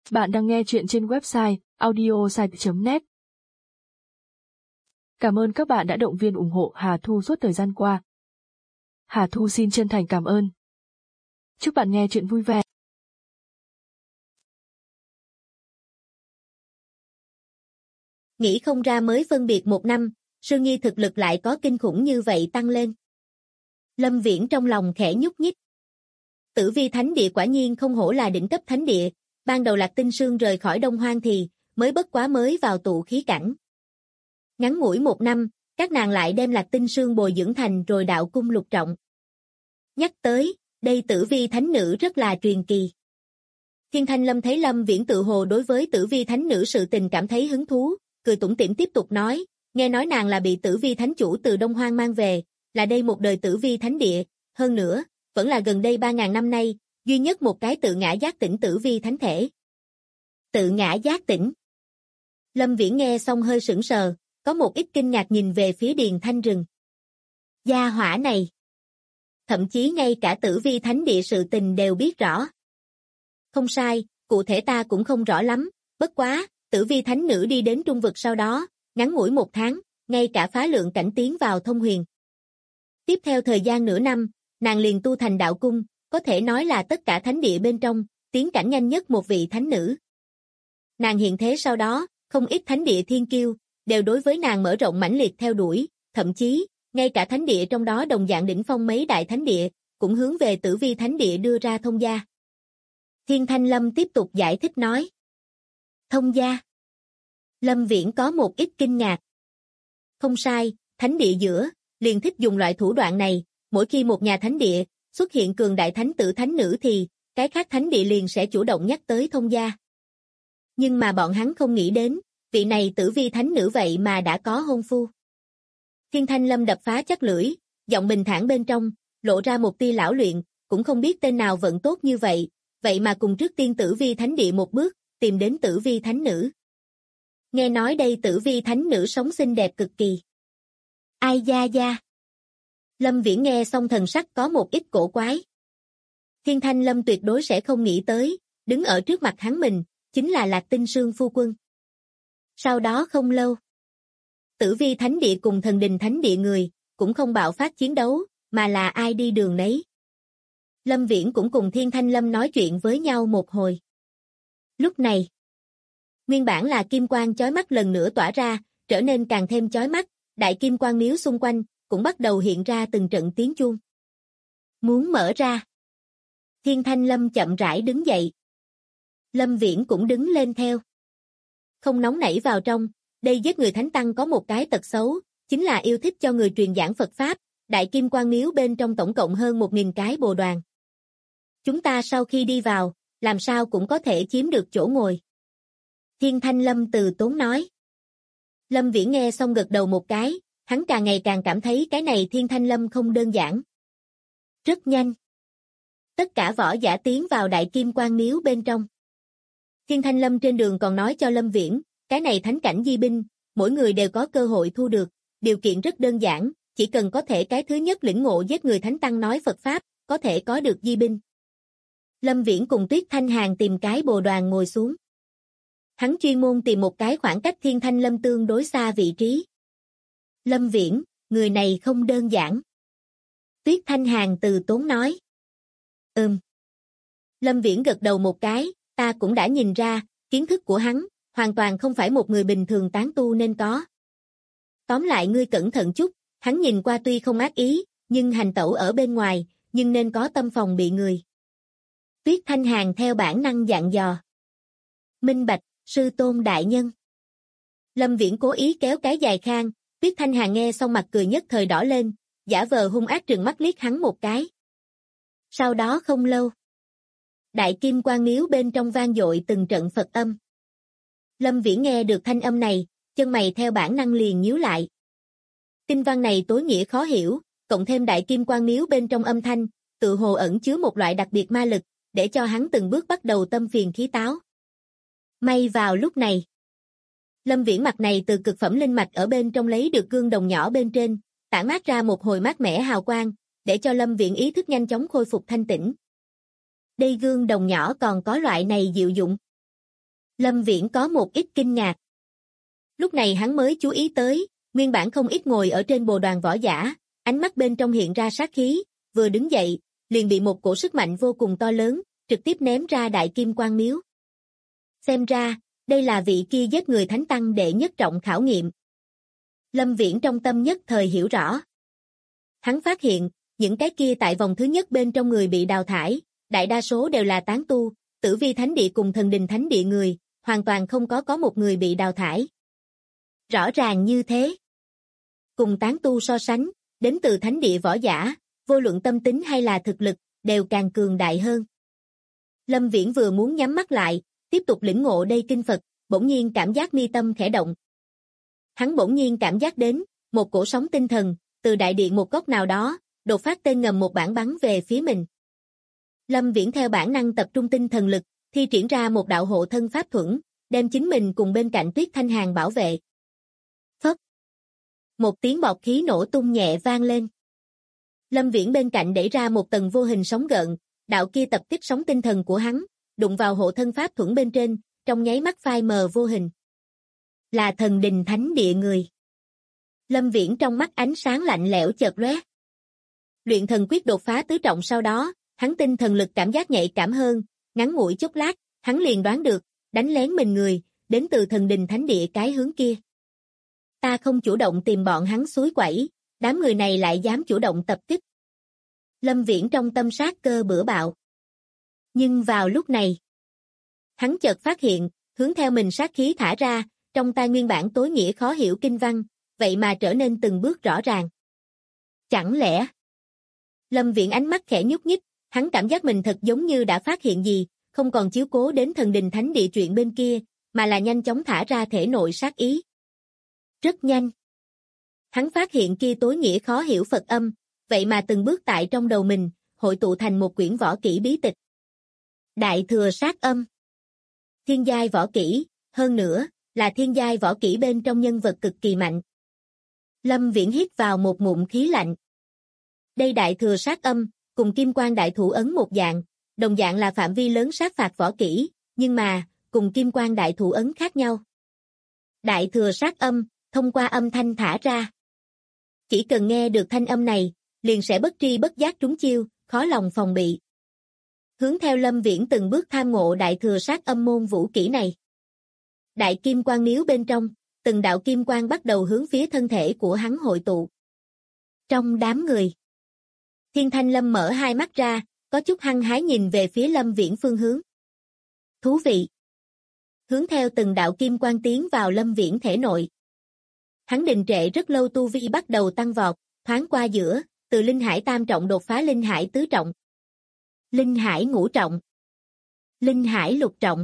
Bạn đang nghe chuyện trên website audiosite.net. Cảm ơn các bạn đã động viên ủng hộ Hà Thu suốt thời gian qua. Hà Thu xin chân thành cảm ơn. Chúc bạn nghe chuyện vui vẻ. Nghĩ không ra mới phân biệt 1 năm, Sương Nhi thực lực lại có kinh khủng như vậy tăng lên. Lâm Viễn trong lòng khẽ nhúc nhích. Tử Vi Thánh Địa quả nhiên không hổ là đỉnh cấp thánh địa, ban đầu Lạc Tinh Sương rời khỏi Đông Hoang thì mới bất quá mới vào tụ khí cảnh. Ngắn ngủi 1 năm, các nàng lại đem Lạc Tinh Sương bồi dưỡng thành rồi đạo cung lục trọng. Nhắc tới, đây Tử Vi Thánh Nữ rất là truyền kỳ. Thiên Thanh Lâm thấy Lâm Viễn tự hồ đối với Tử Vi Thánh Nữ sự tình cảm thấy hứng thú, cười tủm tỉm tiếp tục nói, nghe nói nàng là bị Tử Vi Thánh Chủ từ Đông Hoang mang về, là đây một đời Tử Vi Thánh Địa, hơn nữa, vẫn là gần đây 3.000 năm nay, duy nhất một cái tự ngã giác tỉnh Tử Vi Thánh Thể. Tự ngã giác tỉnh. Lâm Viễn nghe xong hơi sững sờ, có một ít kinh ngạc nhìn về phía Điền Thanh Rừng. Gia hỏa này. Thậm chí ngay cả Tử Vi Thánh Địa sự tình đều biết rõ. Không sai, cụ thể ta cũng không rõ lắm, bất quá, Tử Vi Thánh Nữ đi đến Trung Vực sau đó, ngắn ngủi 1 tháng, ngay cả phá lượng cảnh tiến vào thông huyền. Tiếp theo thời gian nửa năm, nàng liền tu thành đạo cung, có thể nói là tất cả thánh địa bên trong, tiến cảnh nhanh nhất một vị thánh nữ. Nàng hiện thế sau đó, không ít thánh địa thiên kiêu, đều đối với nàng mở rộng mãnh liệt theo đuổi, thậm chí, ngay cả thánh địa trong đó đồng dạng đỉnh phong mấy đại thánh địa, cũng hướng về Tử Vi Thánh Địa đưa ra thông gia. Thiên Thanh Lâm tiếp tục giải thích nói. Thông gia. Lâm Viễn có một ít kinh ngạc. Không sai, thánh địa giữa, liền thích dùng loại thủ đoạn này, mỗi khi một nhà thánh địa xuất hiện cường đại thánh tử thánh nữ thì, cái khác thánh địa liền sẽ chủ động nhắc tới thông gia. Nhưng mà bọn hắn không nghĩ đến, vị này Tử Vi Thánh Nữ vậy mà đã có hôn phu. Thiên Thanh Lâm đập phá chắc lưỡi, giọng bình thản bên trong, lộ ra một tia lão luyện, cũng không biết tên nào vận tốt như vậy, vậy mà cùng trước tiên Tử Vi Thánh Địa một bước, tìm đến Tử Vi Thánh Nữ. Nghe nói đây Tử Vi Thánh Nữ sống xinh đẹp cực kỳ. Ai da da. Lâm Viễn nghe xong thần sắc có một ít cổ quái. Thiên Thanh Lâm tuyệt đối sẽ không nghĩ tới, đứng ở trước mặt hắn mình, chính là Lạc Tinh Sương phu quân. Sau đó không lâu, Tử Vi Thánh Địa cùng Thần Đình Thánh Địa người, cũng không bạo phát chiến đấu, mà là ai đi đường nấy. Lâm Viễn cũng cùng Thiên Thanh Lâm nói chuyện với nhau một hồi. Lúc này, nguyên bản là kim quang chói mắt lần nữa tỏa ra, trở nên càng thêm chói mắt, đại kim quang miếu xung quanh, cũng bắt đầu hiện ra từng trận tiếng chuông. Muốn mở ra. Thiên Thanh Lâm chậm rãi đứng dậy. Lâm Viễn cũng đứng lên theo. Không nóng nảy vào trong, đây giết người thánh tăng có một cái tật xấu, chính là yêu thích cho người truyền giảng Phật Pháp, đại kim quang miếu bên trong tổng cộng hơn 1.000 cái bồ đoàn. Chúng ta sau khi đi vào, làm sao cũng có thể chiếm được chỗ ngồi. Thiên Thanh Lâm từ tốn nói. Lâm Viễn nghe xong gật đầu một cái, hắn càng ngày càng cảm thấy cái này Thiên Thanh Lâm không đơn giản. Rất nhanh. Tất cả võ giả tiến vào đại kim quang miếu bên trong. Thiên Thanh Lâm trên đường còn nói cho Lâm Viễn, cái này thánh cảnh di binh, mỗi người đều có cơ hội thu được, điều kiện rất đơn giản, chỉ cần có thể cái thứ nhất lĩnh ngộ giết người thánh tăng nói Phật Pháp, có thể có được di binh. Lâm Viễn cùng Tuyết Thanh Hàn tìm cái bồ đoàn ngồi xuống. Hắn chuyên môn tìm một cái khoảng cách Thiên Thanh Lâm tương đối xa vị trí. Lâm Viễn, người này không đơn giản. Tuyết Thanh Hàn từ tốn nói. Lâm Viễn gật đầu một cái, ta cũng đã nhìn ra, kiến thức của hắn, hoàn toàn không phải một người bình thường tán tu nên có. Tóm lại ngươi cẩn thận chút, hắn nhìn qua tuy không ác ý, nhưng hành tẩu ở bên ngoài, nhưng nên có tâm phòng bị người. Tuyết Thanh Hàn theo bản năng dặn dò. Minh bạch, sư tôn đại nhân. Lâm Viễn cố ý kéo cái dài khang, Tuyết Thanh Hàn nghe xong mặt cười nhất thời đỏ lên, giả vờ hung ác trừng mắt liếc hắn một cái. Sau đó không lâu, đại kim quang miếu bên trong vang dội từng trận Phật âm. Lâm Viễn nghe được thanh âm này, chân mày theo bản năng liền nhíu lại. Kinh văn này tối nghĩa khó hiểu, cộng thêm đại kim quang miếu bên trong âm thanh, tự hồ ẩn chứa một loại đặc biệt ma lực, để cho hắn từng bước bắt đầu tâm phiền khí táo. May vào lúc này, Lâm Viễn mặt này từ cực phẩm linh mạch ở bên trong lấy được gương đồng nhỏ bên trên, tản mát ra một hồi mát mẻ hào quang, để cho Lâm Viễn ý thức nhanh chóng khôi phục thanh tĩnh. Đây gương đồng nhỏ còn có loại này diệu dụng. Lâm Viễn có một ít kinh ngạc. Lúc này hắn mới chú ý tới, nguyên bản không ít ngồi ở trên bồ đoàn võ giả, ánh mắt bên trong hiện ra sát khí, vừa đứng dậy, liền bị một cổ sức mạnh vô cùng to lớn, trực tiếp ném ra Đại Kim Quan Miếu. Xem ra, đây là vị kia giết người thánh tăng đệ nhất trọng khảo nghiệm. Lâm Viễn trong tâm nhất thời hiểu rõ. Hắn phát hiện, những cái kia tại vòng thứ nhất bên trong người bị đào thải, đại đa số đều là tán tu, Tử Vi Thánh Địa cùng Thần Đình Thánh Địa người, hoàn toàn không có một người bị đào thải. Rõ ràng như thế. Cùng tán tu so sánh, đến từ Thánh Địa võ giả, vô luận tâm tính hay là thực lực, đều càng cường đại hơn. Lâm Viễn vừa muốn nhắm mắt lại, tiếp tục lĩnh ngộ đây kinh Phật, bỗng nhiên cảm giác mi tâm khẽ động. Hắn bỗng nhiên cảm giác đến, một cổ sóng tinh thần, từ đại điện một góc nào đó, đột phát tên ngầm một bản bắn về phía mình. Lâm Viễn theo bản năng tập trung tinh thần lực, thi triển ra một đạo hộ thân pháp thuẫn, đem chính mình cùng bên cạnh Tuyết Thanh Hàn bảo vệ. Phất. Một tiếng bọt khí nổ tung nhẹ vang lên. Lâm Viễn bên cạnh đẩy ra một tầng vô hình sóng gợn, đạo kia tập kích sóng tinh thần của hắn, đụng vào hộ thân pháp thuẫn bên trên, trong nháy mắt phai mờ vô hình. Là Thần Đình Thánh Địa người. Lâm Viễn trong mắt ánh sáng lạnh lẽo chợt lóe. Luyện thần quyết đột phá tứ trọng sau đó, hắn tinh thần lực cảm giác nhạy cảm hơn, ngắn ngủi chốc lát, hắn liền đoán được, đánh lén mình người, đến từ Thần Đình Thánh Địa cái hướng kia. Ta không chủ động tìm bọn hắn xúi quẩy, đám người này lại dám chủ động tập kích. Lâm Viễn trong tâm sát cơ bữa bạo. Nhưng vào lúc này, hắn chợt phát hiện, hướng theo mình sát khí thả ra, trong tai nguyên bản tối nghĩa khó hiểu kinh văn, vậy mà trở nên từng bước rõ ràng. Chẳng lẽ? Lâm Viễn ánh mắt khẽ nhúc nhích, hắn cảm giác mình thật giống như đã phát hiện gì, không còn chiếu cố đến Thần Đình Thánh Địa chuyện bên kia, mà là nhanh chóng thả ra thể nội sát ý. Rất nhanh. Hắn phát hiện kia tối nghĩa khó hiểu Phật âm, vậy mà từng bước tại trong đầu mình, hội tụ thành một quyển võ kỹ bí tịch. Đại Thừa Sát Âm. Thiên giai võ kỹ, hơn nữa, là thiên giai võ kỹ bên trong nhân vật cực kỳ mạnh. Lâm Viễn hít vào một ngụm khí lạnh. Đây Đại Thừa Sát Âm, cùng Kim Quan Đại Thủ Ấn một dạng, đồng dạng là phạm vi lớn sát phạt võ kỹ, nhưng mà, cùng Kim Quan Đại Thủ Ấn khác nhau. Đại Thừa Sát Âm, thông qua âm thanh thả ra. Chỉ cần nghe được thanh âm này, liền sẽ bất tri bất giác trúng chiêu, khó lòng phòng bị. Hướng theo Lâm Viễn từng bước tham ngộ Đại Thừa Sát Âm môn vũ kỹ này. Đại Kim Quan Miếu bên trong, từng đạo kim quang bắt đầu hướng phía thân thể của hắn hội tụ. Trong đám người, Thiên Thanh Lâm mở hai mắt ra, có chút hăng hái nhìn về phía Lâm Viễn phương hướng. Thú vị. Hướng theo từng đạo kim quang tiến vào Lâm Viễn thể nội. Hắn đình trệ rất lâu tu vi bắt đầu tăng vọt, thoáng qua giữa, từ Linh Hải tam trọng đột phá Linh Hải tứ trọng. Linh Hải ngũ trọng. Linh Hải lục trọng.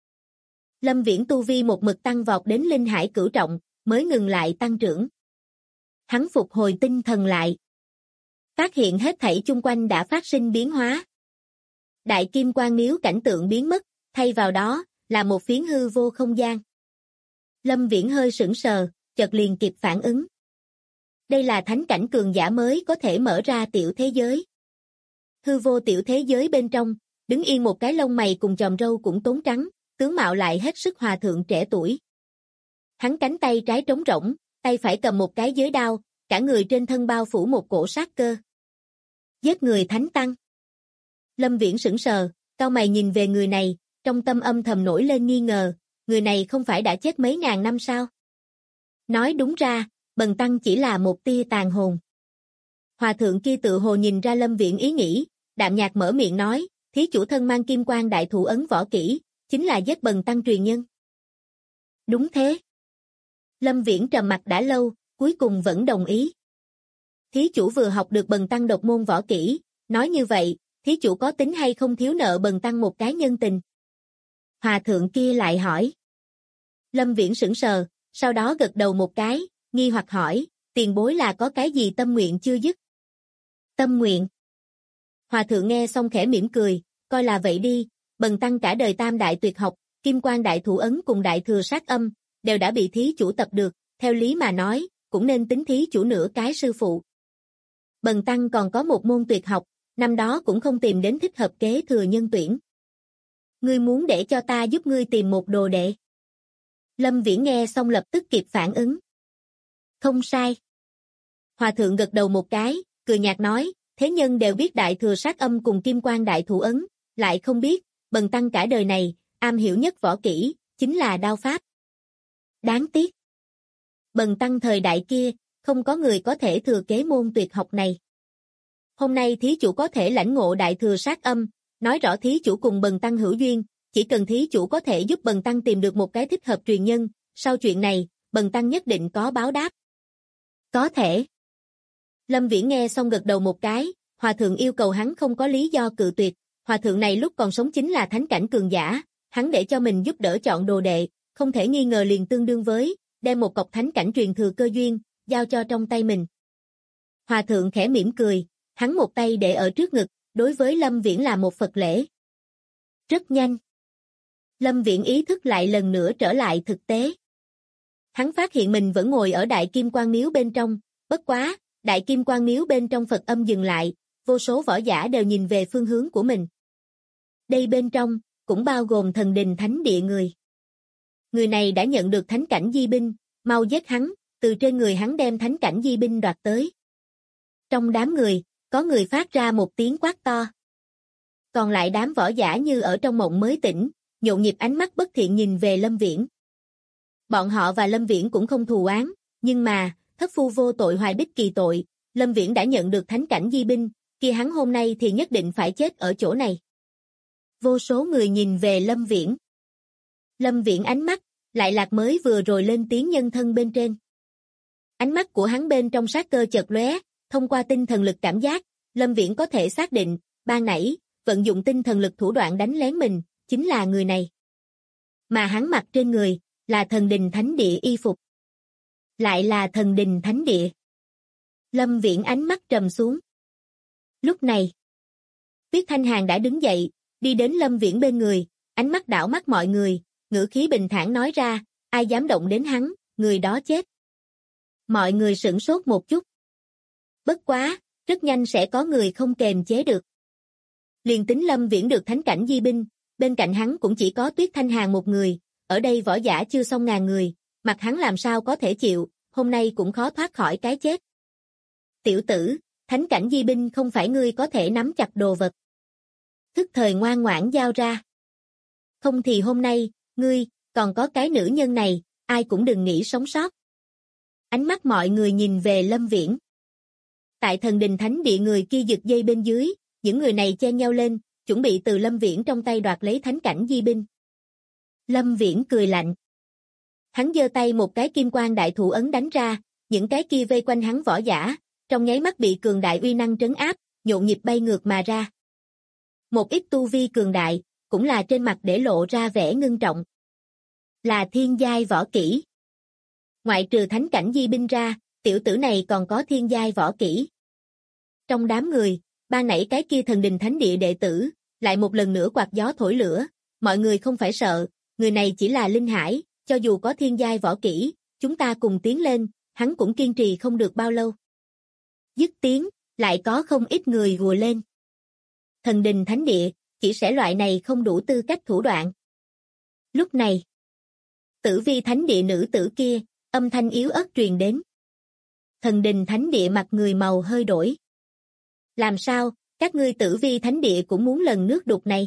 Lâm Viễn tu vi một mực tăng vọt đến Linh Hải cửu trọng, mới ngừng lại tăng trưởng. Hắn phục hồi tinh thần lại. Phát hiện hết thảy chung quanh đã phát sinh biến hóa. Đại Kim Quan Miếu cảnh tượng biến mất, thay vào đó, là một phiến hư vô không gian. Lâm Viễn hơi sững sờ, chợt liền kịp phản ứng. Đây là thánh cảnh cường giả mới có thể mở ra tiểu thế giới. Hư vô tiểu thế giới bên trong, đứng yên một cái lông mày cùng chòm râu cũng tốn trắng, tướng mạo lại hết sức hòa thượng trẻ tuổi. Hắn cánh tay trái trống rỗng, tay phải cầm một cái giới đao, cả người trên thân bao phủ một cổ sát cơ. Giết người thánh tăng. Lâm Viễn sững sờ, cau mày nhìn về người này, trong tâm âm thầm nổi lên nghi ngờ, người này không phải đã chết mấy ngàn năm sao? Nói đúng ra, bần tăng chỉ là một tia tàn hồn. Hòa thượng kia tự hồ nhìn ra Lâm Viễn ý nghĩ, đạm nhạt mở miệng nói, thí chủ thân mang Kim Quan Đại Thủ Ấn võ kỹ, chính là giết bần tăng truyền nhân. Đúng thế. Lâm Viễn trầm mặt đã lâu, cuối cùng vẫn đồng ý. Thí chủ vừa học được bần tăng độc môn võ kỹ, nói như vậy, thí chủ có tính hay không thiếu nợ bần tăng một cái nhân tình? Hòa thượng kia lại hỏi. Lâm Viễn sững sờ, sau đó gật đầu một cái, nghi hoặc hỏi, tiền bối là có cái gì tâm nguyện chưa dứt? Tâm nguyện. Hòa thượng nghe xong khẽ mỉm cười, coi là vậy đi, bần tăng cả đời tam đại tuyệt học, Kim Quan Đại Thủ Ấn cùng Đại Thừa Sát Âm, đều đã bị thí chủ tập được, theo lý mà nói, cũng nên tính thí chủ nửa cái sư phụ. Bần tăng còn có một môn tuyệt học, năm đó cũng không tìm đến thích hợp kế thừa nhân tuyển. Ngươi muốn để cho ta giúp ngươi tìm một đồ đệ. Lâm Viễn nghe xong lập tức kịp phản ứng. Không sai. Hòa thượng gật đầu một cái, cười nhạt nói, thế nhân đều biết Đại Thừa Sát Âm cùng Kim Quang Đại Thủ Ấn, lại không biết, Bần tăng cả đời này, am hiểu nhất võ kỹ, chính là đao pháp. Đáng tiếc. Bần tăng thời đại kia, không có người có thể thừa kế môn tuyệt học này. Hôm nay thí chủ có thể lãnh ngộ Đại Thừa Sát Âm, nói rõ thí chủ cùng bần tăng hữu duyên, chỉ cần thí chủ có thể giúp bần tăng tìm được một cái thích hợp truyền nhân, sau chuyện này, bần tăng nhất định có báo đáp. Có thể. Lâm Viễn nghe xong gật đầu một cái, hòa thượng yêu cầu hắn không có lý do cự tuyệt, hòa thượng này lúc còn sống chính là thánh cảnh cường giả, hắn để cho mình giúp đỡ chọn đồ đệ, không thể nghi ngờ liền tương đương với đem một cọc thánh cảnh truyền thừa cơ duyên giao cho trong tay mình. Hòa thượng khẽ mỉm cười, hắn một tay để ở trước ngực, đối với Lâm Viễn là một Phật lễ. Rất nhanh. Lâm Viễn ý thức lại lần nữa trở lại thực tế. Hắn phát hiện mình vẫn ngồi ở Đại Kim Quang Miếu bên trong, bất quá, Đại Kim Quang Miếu bên trong Phật âm dừng lại, vô số võ giả đều nhìn về phương hướng của mình. Đây bên trong, cũng bao gồm thần đình thánh địa người. Người này đã nhận được thánh cảnh di binh, mau giết hắn, từ trên người hắn đem thánh cảnh di binh đoạt tới. Trong đám người, có người phát ra một tiếng quát to. Còn lại đám võ giả như ở trong mộng mới tỉnh, nhộn nhịp ánh mắt bất thiện nhìn về Lâm Viễn. Bọn họ và Lâm Viễn cũng không thù oán, nhưng mà, thất phu vô tội hoài bích kỳ tội, Lâm Viễn đã nhận được thánh cảnh di binh, kia hắn hôm nay thì nhất định phải chết ở chỗ này. Vô số người nhìn về Lâm Viễn. Lâm Viễn ánh mắt, lại lạc mới vừa rồi lên tiếng nhân thân bên trên. Ánh mắt của hắn bên trong sát cơ chợt lóe, thông qua tinh thần lực cảm giác, Lâm Viễn có thể xác định, ban nãy, vận dụng tinh thần lực thủ đoạn đánh lén mình, chính là người này. Mà hắn mặc trên người, là thần đình thánh địa y phục. Lại là thần đình thánh địa. Lâm Viễn ánh mắt trầm xuống. Lúc này, Tuyết Thanh Hàn đã đứng dậy, đi đến Lâm Viễn bên người, ánh mắt đảo mắt mọi người, ngữ khí bình thản nói ra, ai dám động đến hắn, người đó chết. Mọi người sửng sốt một chút. Bất quá, rất nhanh sẽ có người không kềm chế được. Liền tính Lâm Viễn được thánh cảnh di binh, bên cạnh hắn cũng chỉ có Tuyết Thanh Hàn một người, ở đây võ giả chưa xong ngàn người, mặt hắn làm sao có thể chịu, hôm nay cũng khó thoát khỏi cái chết. Tiểu tử, thánh cảnh di binh không phải ngươi có thể nắm chặt đồ vật. Thức thời ngoan ngoãn giao ra. Không thì hôm nay, ngươi, còn có cái nữ nhân này, ai cũng đừng nghĩ sống sót. Ánh mắt mọi người nhìn về Lâm Viễn. Tại thần đình thánh địa người kia giật dây bên dưới, những người này chen nhau lên, chuẩn bị từ Lâm Viễn trong tay đoạt lấy thánh cảnh di binh. Lâm Viễn cười lạnh. Hắn giơ tay một cái kim quang đại thủ ấn đánh ra, những cái kia vây quanh hắn võ giả, trong nháy mắt bị cường đại uy năng trấn áp, nhộn nhịp bay ngược mà ra. Một ít tu vi cường đại, cũng là trên mặt để lộ ra vẻ ngưng trọng. Là thiên giai võ kỹ. Ngoại trừ thánh cảnh di binh ra, tiểu tử này còn có thiên giai võ kỹ. Trong đám người, ban nãy cái kia thần đình thánh địa đệ tử, lại một lần nữa quạt gió thổi lửa, mọi người không phải sợ, người này chỉ là linh hải, cho dù có thiên giai võ kỹ, chúng ta cùng tiến lên, hắn cũng kiên trì không được bao lâu. Dứt tiếng, lại có không ít người hùa lên. Thần đình thánh địa, chỉ sẽ loại này không đủ tư cách thủ đoạn. Lúc này, Tử Vi thánh địa nữ tử kia, âm thanh yếu ớt truyền đến. Thần đình thánh địa mặt người màu hơi đổi. Làm sao, các ngươi Tử Vi thánh địa cũng muốn lần nước đục này?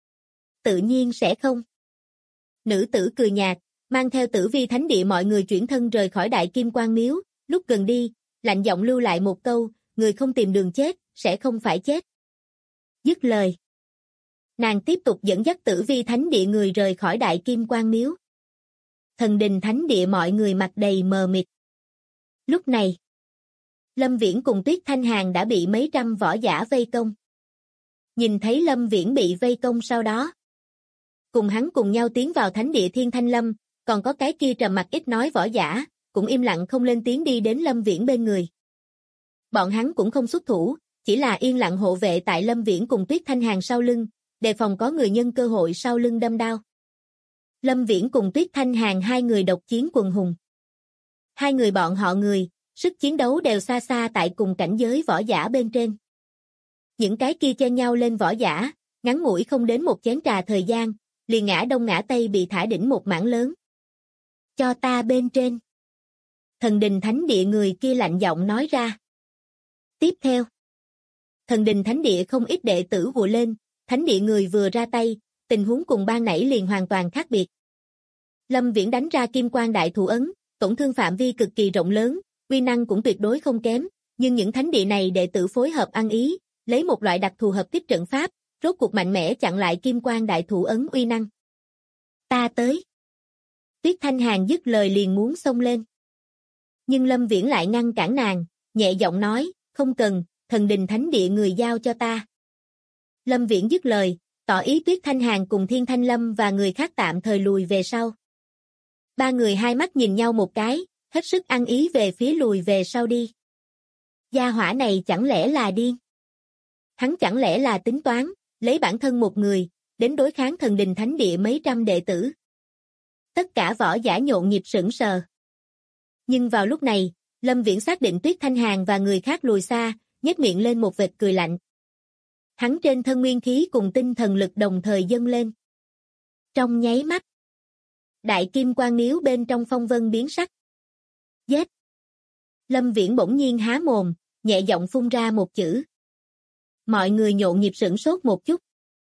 Tự nhiên sẽ không. Nữ tử cười nhạt, mang theo Tử Vi thánh địa mọi người chuyển thân rời khỏi Đại Kim Quang Miếu, lúc gần đi, lạnh giọng lưu lại một câu, người không tìm đường chết, sẽ không phải chết. Dứt lời. Nàng tiếp tục dẫn dắt Tử Vi thánh địa người rời khỏi Đại Kim Quang Miếu. Thần đình thánh địa mọi người mặt đầy mờ mịt. Lúc này, Lâm Viễn cùng Tuyết Thanh Hàn đã bị mấy trăm võ giả vây công. Nhìn thấy Lâm Viễn bị vây công sau đó, cùng hắn cùng nhau tiến vào thánh địa Thiên Thanh Lâm, còn có cái kia trầm mặc ít nói võ giả, cũng im lặng không lên tiếng đi đến Lâm Viễn bên người. Bọn hắn cũng không xuất thủ, chỉ là yên lặng hộ vệ tại Lâm Viễn cùng Tuyết Thanh Hàn sau lưng, đề phòng có người nhân cơ hội sau lưng đâm đao. Lâm Viễn cùng Tuyết Thanh Hàn hai người độc chiến quần hùng. Hai người bọn họ người, sức chiến đấu đều xa xa tại cùng cảnh giới võ giả bên trên. Những cái kia chen nhau lên võ giả, ngắn ngủi không đến một chén trà thời gian, liền ngã đông ngã tây bị thả đỉnh một mảng lớn. Cho ta bên trên. Thần đình thánh địa người kia lạnh giọng nói ra. Tiếp theo. Thần đình thánh địa không ít đệ tử hùa lên, thánh địa người vừa ra tay, tình huống cùng ban nãy liền hoàn toàn khác biệt. Lâm Viễn đánh ra kim quang đại thủ ấn, tổn thương phạm vi cực kỳ rộng lớn, uy năng cũng tuyệt đối không kém, nhưng những thánh địa này đệ tử phối hợp ăn ý, lấy một loại đặc thù hợp kích trận pháp, rốt cuộc mạnh mẽ chặn lại kim quang đại thủ ấn uy năng. Ta tới. Tuyết Thanh Hàn dứt lời liền muốn xông lên. Nhưng Lâm Viễn lại ngăn cản nàng, nhẹ giọng nói, không cần, thần đình thánh địa người giao cho ta. Lâm Viễn dứt lời, tỏ ý Tuyết Thanh Hàn cùng Thiên Thanh Lâm và người khác tạm thời lùi về sau. Ba người hai mắt nhìn nhau một cái, hết sức ăn ý về phía lùi về sau đi. Gia hỏa này chẳng lẽ là điên? Hắn chẳng lẽ là tính toán, lấy bản thân một người, đến đối kháng thần đình thánh địa mấy trăm đệ tử. Tất cả võ giả nhộn nhịp sững sờ. Nhưng vào lúc này, Lâm Viễn xác định Tuyết Thanh Hàn và người khác lùi xa, nhếch miệng lên một vệt cười lạnh. Hắn trên thân nguyên khí cùng tinh thần lực đồng thời dâng lên. Trong nháy mắt, đại kim quang níu bên trong phong vân biến sắc. Giết! Lâm Viễn bỗng nhiên há mồm, nhẹ giọng phun ra một chữ. Mọi người nhộn nhịp sửng sốt một chút.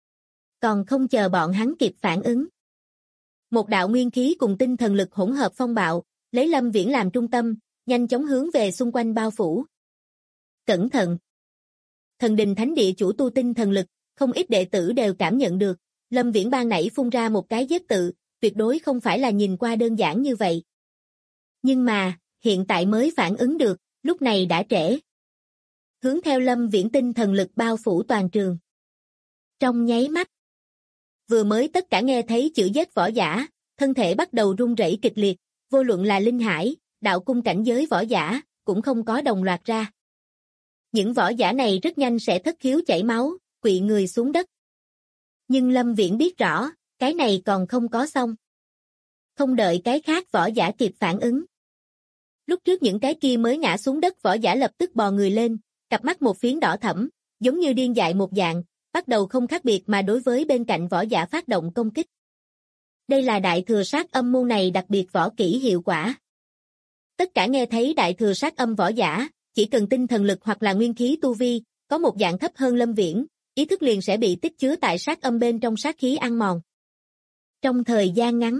Còn không chờ bọn hắn kịp phản ứng. Một đạo nguyên khí cùng tinh thần lực hỗn hợp phong bạo, lấy Lâm Viễn làm trung tâm, nhanh chóng hướng về xung quanh bao phủ. Cẩn thận! Thần đình thánh địa chủ tu tinh thần lực, không ít đệ tử đều cảm nhận được, Lâm Viễn ban nãy phun ra một cái giết tự, tuyệt đối không phải là nhìn qua đơn giản như vậy. Nhưng mà, hiện tại mới phản ứng được, lúc này đã trễ. Hướng theo Lâm Viễn tinh thần lực bao phủ toàn trường. Trong nháy mắt, vừa mới tất cả nghe thấy chữ giết võ giả, thân thể bắt đầu run rẩy kịch liệt, vô luận là linh hải, đạo cung cảnh giới võ giả, cũng không có đồng loạt ra. Những võ giả này rất nhanh sẽ thất khiếu chảy máu, quỵ người xuống đất. Nhưng Lâm Viễn biết rõ, cái này còn không có xong. Không đợi cái khác võ giả kịp phản ứng. Lúc trước những cái kia mới ngã xuống đất võ giả lập tức bò người lên, cặp mắt một phiến đỏ thẫm, giống như điên dại một dạng, bắt đầu không khác biệt mà đối với bên cạnh võ giả phát động công kích. Đây là đại thừa sát âm môn này đặc biệt võ kỹ hiệu quả. Tất cả nghe thấy đại thừa sát âm võ giả, chỉ cần tinh thần lực hoặc là nguyên khí tu vi, có một dạng thấp hơn Lâm Viễn, ý thức liền sẽ bị tích chứa tại sát âm bên trong sát khí ăn mòn. Trong thời gian ngắn,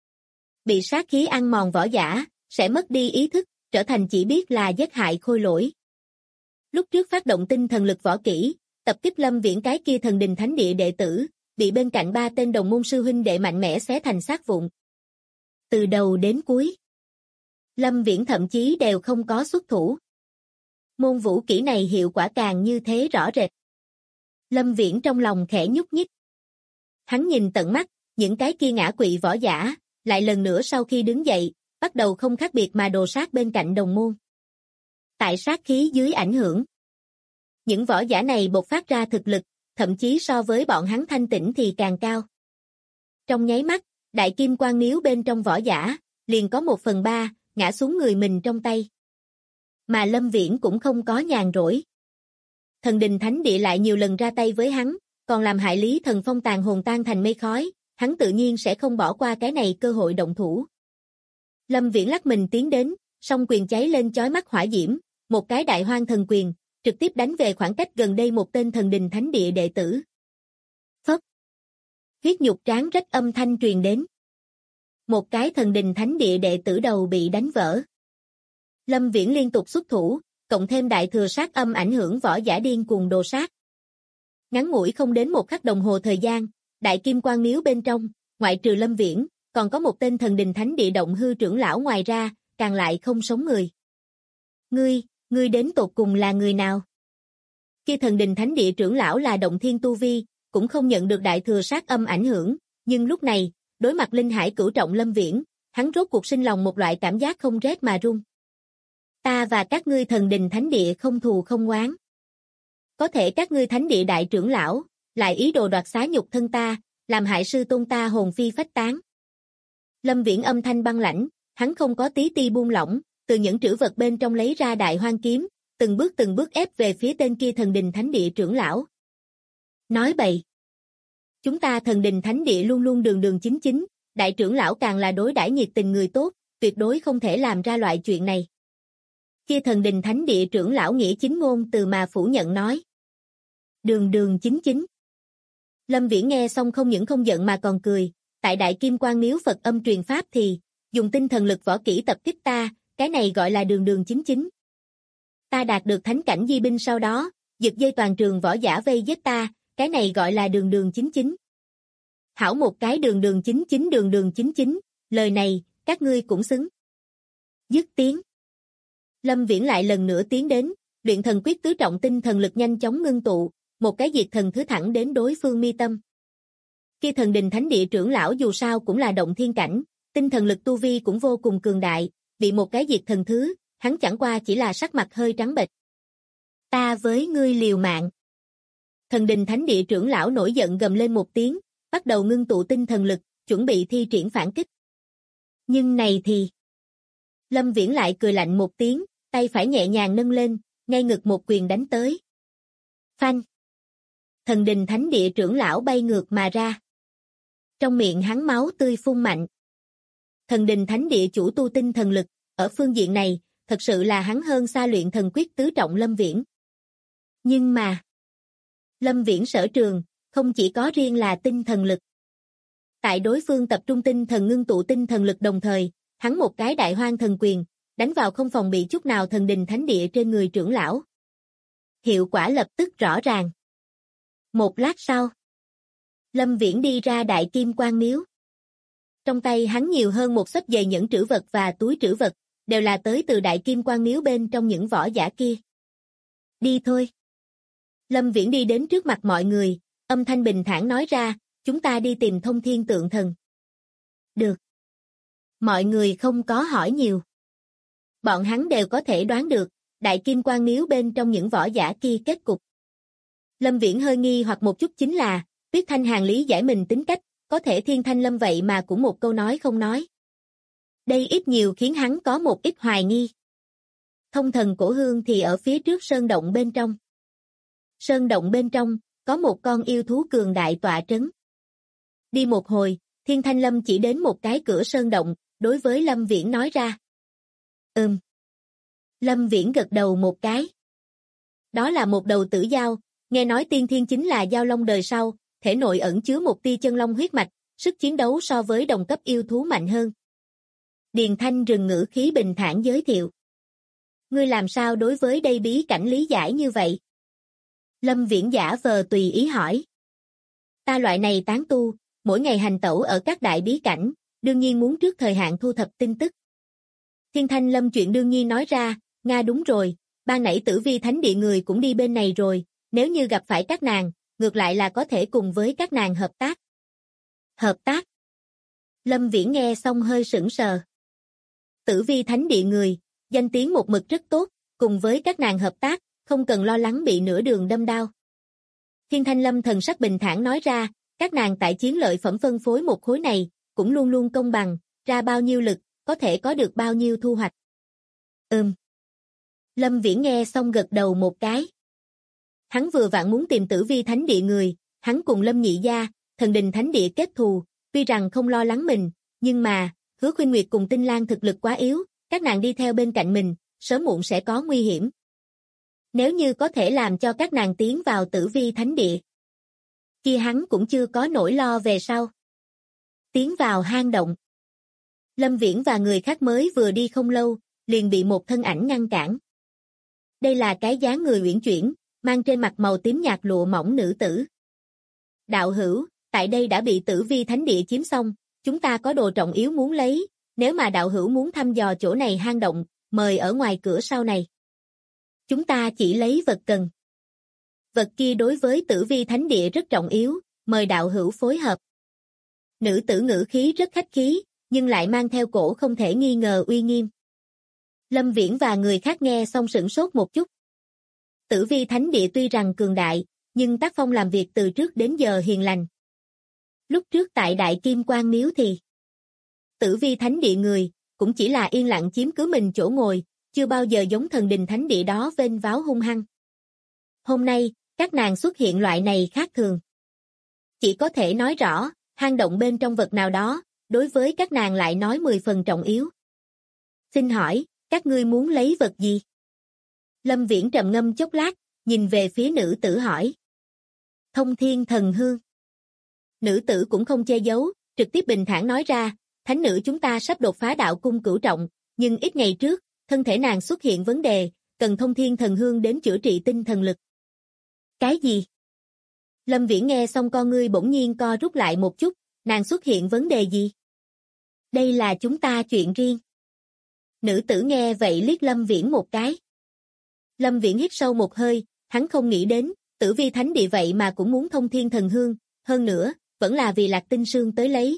bị sát khí ăn mòn võ giả, sẽ mất đi ý thức, trở thành chỉ biết là giết hại khôi lỗi. Lúc trước phát động tinh thần lực võ kỹ, tập kích Lâm Viễn cái kia thần đình thánh địa đệ tử, bị bên cạnh ba tên đồng môn sư huynh đệ mạnh mẽ xé thành xác vụn. Từ đầu đến cuối, Lâm Viễn thậm chí đều không có xuất thủ. Môn vũ kỹ này hiệu quả càng như thế rõ rệt. Lâm Viễn trong lòng khẽ nhúc nhích. Hắn nhìn tận mắt, những cái kia ngã quỵ võ giả, lại lần nữa sau khi đứng dậy, bắt đầu không khác biệt mà đồ sát bên cạnh đồng môn. Tại sát khí dưới ảnh hưởng, những võ giả này bộc phát ra thực lực, thậm chí so với bọn hắn thanh tĩnh thì càng cao. Trong nháy mắt, đại kim quang níu bên trong võ giả, liền có 1/3, ngã xuống người mình trong tay. Mà Lâm Viễn cũng không có nhàn rỗi. Thần đình thánh địa lại nhiều lần ra tay với hắn, còn làm hại Lý Thần Phong tàn hồn tan thành mây khói, hắn tự nhiên sẽ không bỏ qua cái này cơ hội động thủ. Lâm Viễn lắc mình tiến đến, song quyền cháy lên chói mắt hỏa diễm, một cái đại hoang thần quyền, trực tiếp đánh về khoảng cách gần đây một tên thần đình thánh địa đệ tử. Phất! Huyết nhục tráng rách âm thanh truyền đến. Một cái thần đình thánh địa đệ tử đầu bị đánh vỡ. Lâm Viễn liên tục xuất thủ, cộng thêm đại thừa sát âm ảnh hưởng võ giả điên cuồng đồ sát. Ngắn ngủi không đến một khắc đồng hồ thời gian, đại kim quang níu bên trong, ngoại trừ Lâm Viễn, còn có một tên thần đình thánh địa động hư trưởng lão ngoài ra, càng lại không sống người. Ngươi đến tột cùng là người nào? Kia thần đình thánh địa trưởng lão là động thiên tu vi, cũng không nhận được đại thừa sát âm ảnh hưởng, nhưng lúc này, đối mặt linh hải cửu trọng Lâm Viễn, hắn rốt cuộc sinh lòng một loại cảm giác không rét mà run. Ta và các ngươi thần đình thánh địa không thù không oán. Có thể các ngươi thánh địa đại trưởng lão, lại ý đồ đoạt xá nhục thân ta, làm hại sư tôn ta hồn phi phách tán. Lâm Viễn âm thanh băng lãnh, hắn không có tí ti buông lỏng, từ những trữ vật bên trong lấy ra đại hoang kiếm, từng bước ép về phía tên kia thần đình thánh địa trưởng lão. Nói bậy. Chúng ta Thần Đình Thánh Địa luôn luôn đường đường chính chính, đại trưởng lão càng là đối đãi nhiệt tình người tốt, tuyệt đối không thể làm ra loại chuyện này. Kia Thần Đình Thánh Địa trưởng lão nghĩa chính ngôn từ mà phủ nhận nói. Đường đường chính chính. Lâm Viễn nghe xong không những không giận mà còn cười, tại Đại Kim Quan Miếu Phật âm truyền pháp thì, dùng tinh thần lực võ kỹ tập kích ta, cái này gọi là đường đường chính chính. Ta đạt được thánh cảnh di binh sau đó, giật dây toàn trường võ giả vây giết ta, cái này gọi là đường đường chính chính. Hảo một cái đường đường chính chính, lời này, các ngươi cũng xứng. Dứt tiếng. Lâm Viễn lại lần nữa tiến đến, luyện thần quyết tứ trọng tinh thần lực nhanh chóng ngưng tụ, một cái diệt thần thứ thẳng đến đối phương mi tâm. Kia Thần Đình Thánh Địa trưởng lão dù sao cũng là động thiên cảnh, tinh thần lực tu vi cũng vô cùng cường đại, bị một cái diệt thần thứ, hắn chẳng qua chỉ là sắc mặt hơi trắng bệch. Ta với ngươi liều mạng. Thần Đình Thánh Địa trưởng lão nổi giận gầm lên một tiếng, bắt đầu ngưng tụ tinh thần lực, chuẩn bị thi triển phản kích. Nhưng này thì... Lâm Viễn lại cười lạnh một tiếng, tay phải nhẹ nhàng nâng lên, ngay ngực một quyền đánh tới. Phanh! Thần Đình Thánh Địa trưởng lão bay ngược mà ra. Trong miệng hắn máu tươi phun mạnh. Thần Đình Thánh Địa chủ tu tinh thần lực, ở phương diện này, thật sự là hắn hơn xa luyện thần quyết tứ trọng Lâm Viễn. Nhưng mà... Lâm Viễn sở trường, không chỉ có riêng là tinh thần lực. Tại đối phương tập trung tinh thần ngưng tụ tinh thần lực đồng thời, hắn một cái đại hoang thần quyền, đánh vào không phòng bị chút nào Thần Đình Thánh Địa trên người trưởng lão. Hiệu quả lập tức rõ ràng. Một lát sau, Lâm Viễn đi ra Đại Kim Quan Miếu. Trong tay hắn nhiều hơn một xấp dày nhẫn trữ vật và túi trữ vật, đều là tới từ Đại Kim Quan Miếu bên trong những võ giả kia. Đi thôi. Lâm Viễn đi đến trước mặt mọi người, âm thanh bình thản nói ra, chúng ta đi tìm Thông Thiên Tượng Thần. Được. Mọi người không có hỏi nhiều. Bọn hắn đều có thể đoán được, Đại Kim Quan Miếu bên trong những võ giả kia kết cục. Lâm Viễn hơi nghi hoặc một chút chính là, Tuyết Thanh Hàn lý giải mình tính cách, có thể Thiên Thanh Lâm vậy mà cũng một câu nói không nói. Đây ít nhiều khiến hắn có một ít hoài nghi. Thông Thần Cổ Hương thì ở phía trước sơn động bên trong. Sơn động bên trong, có một con yêu thú cường đại tọa trấn. Đi một hồi, Thiên Thanh Lâm chỉ đến một cái cửa sơn động, đối với Lâm Viễn nói ra. Lâm Viễn gật đầu một cái. Đó là một đầu tử dao, nghe nói tiên thiên chính là dao long đời sau, thể nội ẩn chứa một tia chân long huyết mạch, sức chiến đấu so với đồng cấp yêu thú mạnh hơn. Điền Thanh rừng ngữ khí bình thản giới thiệu. Ngươi làm sao đối với đây bí cảnh lý giải như vậy? Lâm Viễn giả vờ tùy ý hỏi. Ta loại này tán tu, mỗi ngày hành tẩu ở các đại bí cảnh, đương nhiên muốn trước thời hạn thu thập tin tức. Thiên Thanh Lâm chuyện đương nhiên nói ra, Nga đúng rồi, ban nãy Tử Vi Thánh Địa người cũng đi bên này rồi, nếu như gặp phải các nàng, ngược lại là có thể cùng với các nàng hợp tác. Hợp tác? Lâm Viễn nghe xong hơi sững sờ. Tử Vi Thánh Địa người, danh tiếng một mực rất tốt, cùng với các nàng hợp tác, không cần lo lắng bị nửa đường đâm đao. Thiên Thanh Lâm thần sắc bình thản nói ra, các nàng tại chiến lợi phẩm phân phối một khối này, cũng luôn luôn công bằng, ra bao nhiêu lực, có thể có được bao nhiêu thu hoạch. Lâm Viễn nghe xong gật đầu một cái. Hắn vừa vặn muốn tìm Tử Vi Thánh Địa người, hắn cùng Lâm Nhị Gia, Thần Đình Thánh Địa kết thù, tuy rằng không lo lắng mình, nhưng mà, Hứa Khuynh Nguyệt cùng Tinh Lan thực lực quá yếu, các nàng đi theo bên cạnh mình, sớm muộn sẽ có nguy hiểm. Nếu như có thể làm cho các nàng tiến vào Tử Vi Thánh Địa, kia hắn cũng chưa có nỗi lo về sau. Tiến vào hang động. Lâm Viễn và người khác mới vừa đi không lâu, liền bị một thân ảnh ngăn cản. Đây là cái dáng người uyển chuyển, mang trên mặt màu tím nhạt lụa mỏng nữ tử. Đạo hữu, tại đây đã bị Tử Vi Thánh Địa chiếm xong, chúng ta có đồ trọng yếu muốn lấy, nếu mà đạo hữu muốn thăm dò chỗ này hang động, mời ở ngoài cửa sau này. Chúng ta chỉ lấy vật cần. Vật kia đối với Tử Vi Thánh Địa rất trọng yếu, mời đạo hữu phối hợp. Nữ tử ngữ khí rất khách khí, nhưng lại mang theo cổ không thể nghi ngờ uy nghiêm. Lâm Viễn và người khác nghe xong sửng sốt một chút. Tử Vi Thánh Địa tuy rằng cường đại, nhưng tác phong làm việc từ trước đến giờ hiền lành. Lúc trước tại Đại Kim Quan Miếu thì Tử Vi Thánh Địa người cũng chỉ là yên lặng chiếm cứ mình chỗ ngồi, chưa bao giờ giống Thần Đình Thánh Địa đó vênh váo hung hăng. Hôm nay, các nàng xuất hiện loại này khác thường. chỉ có thể nói rõ, hang động bên trong vật nào đó, đối với các nàng lại nói 10 phần trọng yếu. Xin hỏi, các ngươi muốn lấy vật gì? Lâm Viễn trầm ngâm chốc lát, nhìn về phía nữ tử hỏi. Thông thiên thần hương. Nữ tử cũng không che giấu, trực tiếp bình thản nói ra, thánh nữ chúng ta sắp đột phá đạo cung cửu trọng, nhưng ít ngày trước, thân thể nàng xuất hiện vấn đề, cần thông thiên thần hương đến chữa trị tinh thần lực. Cái gì? Lâm Viễn nghe xong con ngươi bỗng nhiên co rút lại một chút, nàng xuất hiện vấn đề gì? Đây là chúng ta chuyện riêng. Nữ tử nghe vậy liếc Lâm Viễn một cái. Lâm Viễn hít sâu một hơi, hắn không nghĩ đến, Tử Vi thánh địa vậy mà cũng muốn thông thiên thần hương, hơn nữa, vẫn là vì Lạc Tinh Sương tới lấy.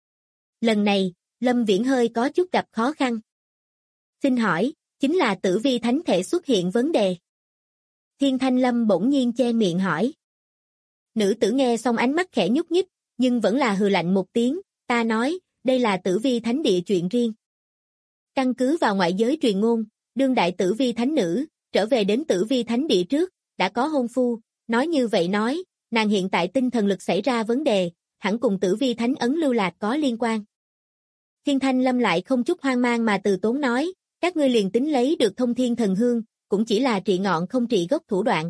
Lần này, Lâm Viễn hơi có chút gặp khó khăn. Xin hỏi, chính là Tử Vi thánh thể xuất hiện vấn đề. Thiên Thanh Lâm bỗng nhiên che miệng hỏi. Nữ tử nghe xong ánh mắt khẽ nhúc nhích, nhưng vẫn là hừ lạnh một tiếng, ta nói, đây là Tử Vi thánh địa chuyện riêng. Căn cứ vào ngoại giới truyền ngôn, đương đại Tử Vi thánh nữ, trở về đến Tử Vi thánh địa trước, đã có hôn phu, nói như vậy nói, nàng hiện tại tinh thần lực xảy ra vấn đề, hẳn cùng Tử Vi thánh ấn lưu lạc có liên quan. Thiên Thanh Lâm lại không chút hoang mang mà từ tốn nói, các ngươi liền tính lấy được thông thiên thần hương, cũng chỉ là trị ngọn không trị gốc thủ đoạn.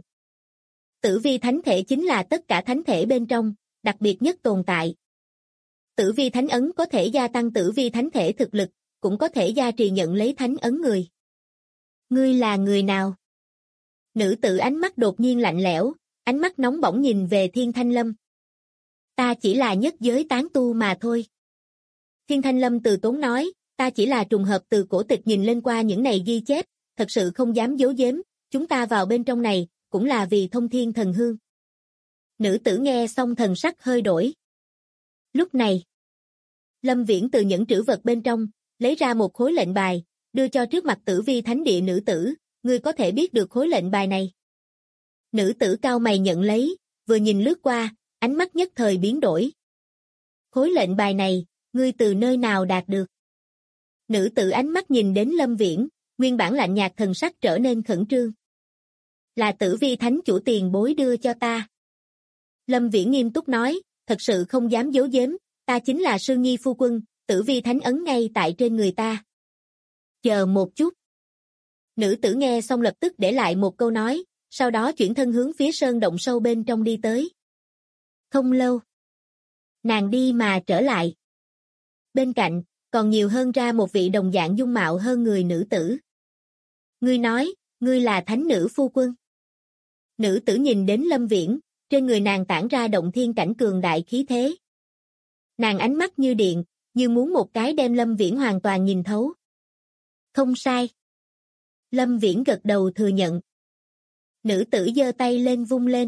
Tử Vi thánh thể chính là tất cả thánh thể bên trong, đặc biệt nhất tồn tại. Tử Vi thánh ấn có thể gia tăng Tử Vi thánh thể thực lực, cũng có thể gia trì nhận lấy thánh ấn người. Ngươi là người nào? Nữ tử ánh mắt đột nhiên lạnh lẽo, ánh mắt nóng bỏng nhìn về Thiên Thanh Lâm. Ta chỉ là nhất giới tán tu mà thôi. Thiên Thanh Lâm từ tốn nói, ta chỉ là trùng hợp từ cổ tịch nhìn lên qua những này ghi chép, thật sự không dám giấu giếm, chúng ta vào bên trong này, cũng là vì thông thiên thần hương. Nữ tử nghe xong thần sắc hơi đổi. Lúc này, Lâm Viễn từ những trữ vật bên trong, lấy ra một khối lệnh bài, đưa cho trước mặt Tử Vi thánh địa nữ tử, ngươi có thể biết được khối lệnh bài này. Nữ tử cao mày nhận lấy, vừa nhìn lướt qua, ánh mắt nhất thời biến đổi. Khối lệnh bài này, ngươi từ nơi nào đạt được? Nữ tử ánh mắt nhìn đến Lâm Viễn, nguyên bản lạnh nhạt thần sắc trở nên khẩn trương. Là Tử Vi thánh chủ tiền bối đưa cho ta. Lâm Viễn nghiêm túc nói, thật sự không dám giấu giếm, ta chính là Sương Nhi phu quân, Tử Vi thánh ấn ngay tại trên người ta. Chờ một chút. Nữ tử nghe xong lập tức để lại một câu nói, sau đó chuyển thân hướng phía sơn động sâu bên trong đi tới. Không lâu, nàng đi mà trở lại. Bên cạnh, còn nhiều hơn ra một vị đồng dạng dung mạo hơn người nữ tử. Ngươi nói, ngươi là thánh nữ phu quân. Nữ tử nhìn đến Lâm Viễn, trên người nàng tản ra động thiên cảnh cường đại khí thế. Nàng ánh mắt như điện, như muốn một cái đem Lâm Viễn hoàn toàn nhìn thấu. Không sai. Lâm Viễn gật đầu thừa nhận. Nữ tử giơ tay lên vung lên.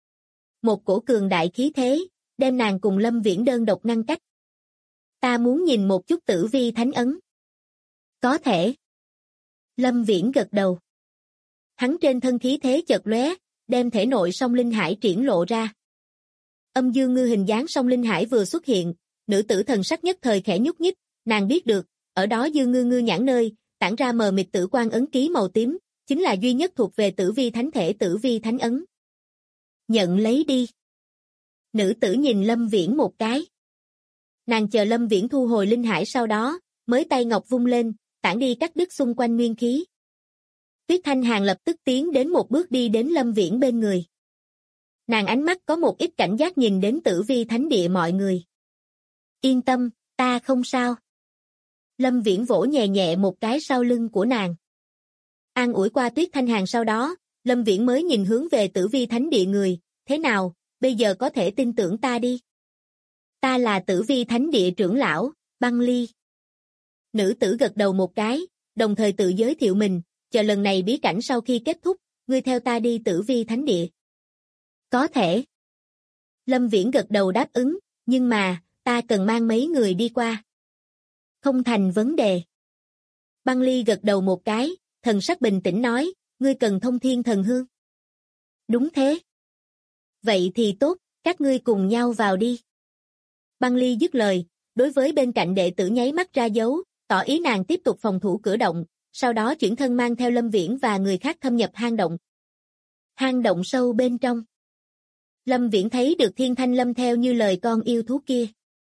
Một cổ cường đại khí thế, đem nàng cùng Lâm Viễn đơn độc ngăn cách. Ta muốn nhìn một chút Tử Vi thánh ấn. Có thể. Lâm Viễn gật đầu. Hắn trên thân khí thế chợt lóe, đem thể nội song linh hải triển lộ ra. Âm dương ngư hình dáng song linh hải vừa xuất hiện, nữ tử thần sắc nhất thời khẽ nhúc nhích, nàng biết được, ở đó dương ngư ngư nhãn nơi, tản ra mờ mịt tử quang ấn ký màu tím, chính là duy nhất thuộc về Tử Vi thánh thể Tử Vi thánh ấn. Nhận lấy đi. Nữ tử nhìn Lâm Viễn một cái. Nàng chờ Lâm Viễn thu hồi linh hải sau đó, mới tay ngọc vung lên, tản đi cắt đứt xung quanh nguyên khí. Tuyết Thanh Hàn lập tức tiến đến một bước đi đến Lâm Viễn bên người. Nàng ánh mắt có một ít cảnh giác nhìn đến Tử Vi thánh địa mọi người. Yên tâm, ta không sao. Lâm Viễn vỗ nhẹ nhẹ một cái sau lưng của nàng. An ủi qua Tuyết Thanh Hàn sau đó, Lâm Viễn mới nhìn hướng về Tử Vi thánh địa người, thế nào, bây giờ có thể tin tưởng ta đi. Ta là Tử Vi thánh địa trưởng lão, Băng Ly. Nữ tử gật đầu một cái, đồng thời tự giới thiệu mình, chờ lần này bí cảnh sau khi kết thúc, ngươi theo ta đi Tử Vi thánh địa. Có thể. Lâm Viễn gật đầu đáp ứng, nhưng mà, ta cần mang mấy người đi qua. Không thành vấn đề. Băng Ly gật đầu một cái, thần sắc bình tĩnh nói, ngươi cần thông thiên thần hương. Đúng thế. Vậy thì tốt, các ngươi cùng nhau vào đi. Băng Ly dứt lời, đối với bên cạnh đệ tử nháy mắt ra dấu, tỏ ý nàng tiếp tục phòng thủ cửa động, sau đó chuyển thân mang theo Lâm Viễn và người khác thâm nhập hang động. Hang động sâu bên trong. Lâm Viễn thấy được Thiên Thanh Lâm theo như lời con yêu thú kia.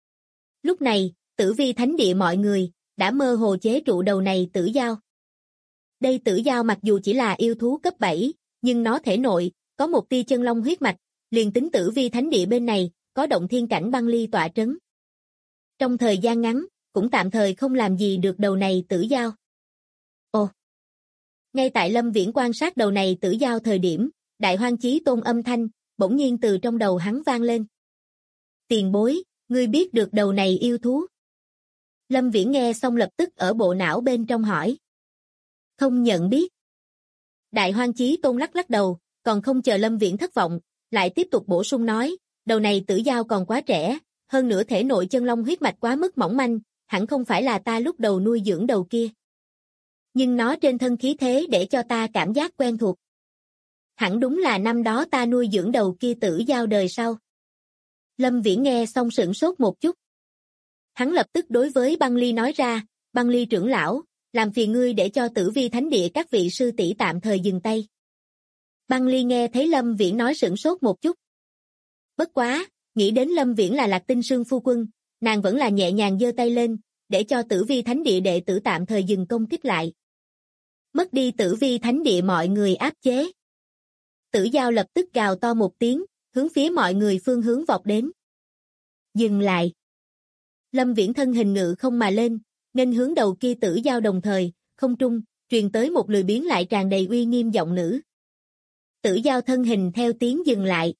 Lúc này, Tử Vi Thánh Địa mọi người đã mơ hồ chế trụ đầu này Tử Dao. Đây Tử Dao mặc dù chỉ là yêu thú cấp 7, nhưng nó thể nội có một tia chân long huyết mạch, liền tính Tử Vi Thánh Địa bên này có động thiên cảnh băng ly tọa trấn. Trong thời gian ngắn, cũng tạm thời không làm gì được đầu này Tử Dao. Ồ! Ngay tại Lâm Viễn quan sát đầu này Tử Dao thời điểm, Đại Hoang Chí Tôn âm thanh bỗng nhiên từ trong đầu hắn vang lên. Tiền bối, ngươi biết được đầu này yêu thú? Lâm Viễn nghe xong lập tức ở bộ não bên trong hỏi. Không nhận biết. Đại Hoang Chí Tôn lắc lắc đầu, còn không chờ Lâm Viễn thất vọng, lại tiếp tục bổ sung nói, đầu này Tử Dao còn quá trẻ, hơn nữa thể nội chân long huyết mạch quá mức mỏng manh, hẳn không phải là ta lúc đầu nuôi dưỡng đầu kia. Nhưng nó trên thân khí thế để cho ta cảm giác quen thuộc. Hẳn đúng là năm đó ta nuôi dưỡng đầu kia Tử Dao đời sau. Lâm Viễn nghe xong sửng sốt một chút. Hắn lập tức đối với Băng Ly nói ra, Băng Ly trưởng lão, làm phiền ngươi để cho Tử Vi Thánh Địa các vị sư tỷ tạm thời dừng tay. Băng Ly nghe thấy Lâm Viễn nói sửng sốt một chút. Bất quá, nghĩ đến Lâm Viễn là Lạc Tinh Sương phu quân, nàng vẫn là nhẹ nhàng giơ tay lên, để cho Tử Vi Thánh Địa đệ tử tạm thời dừng công kích lại. Mất đi Tử Vi Thánh Địa mọi người áp chế. Tử Dao lập tức gào to một tiếng, hướng phía mọi người phương hướng vọt đến. Dừng lại. Lâm Viễn thân hình ngự không mà lên, nghênh hướng đầu kia Tử Dao đồng thời, không trung, truyền tới một lười biếng lại tràn đầy uy nghiêm giọng nữ. Tử Dao thân hình theo tiếng dừng lại.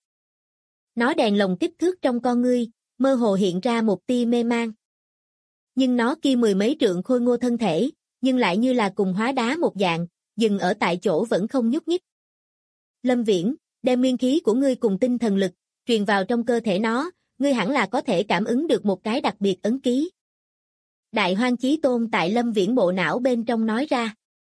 Nó đèn lồng kích thước trong con ngươi, mơ hồ hiện ra một tia mê mang. Nhưng nó kia mười mấy trượng khôi ngô thân thể, nhưng lại như là cùng hóa đá một dạng, dừng ở tại chỗ vẫn không nhúc nhích. Lâm Viễn, đem nguyên khí của ngươi cùng tinh thần lực, truyền vào trong cơ thể nó, ngươi hẳn là có thể cảm ứng được một cái đặc biệt ấn ký. Đại Hoang Chí Tôn tại Lâm Viễn bộ não bên trong nói ra.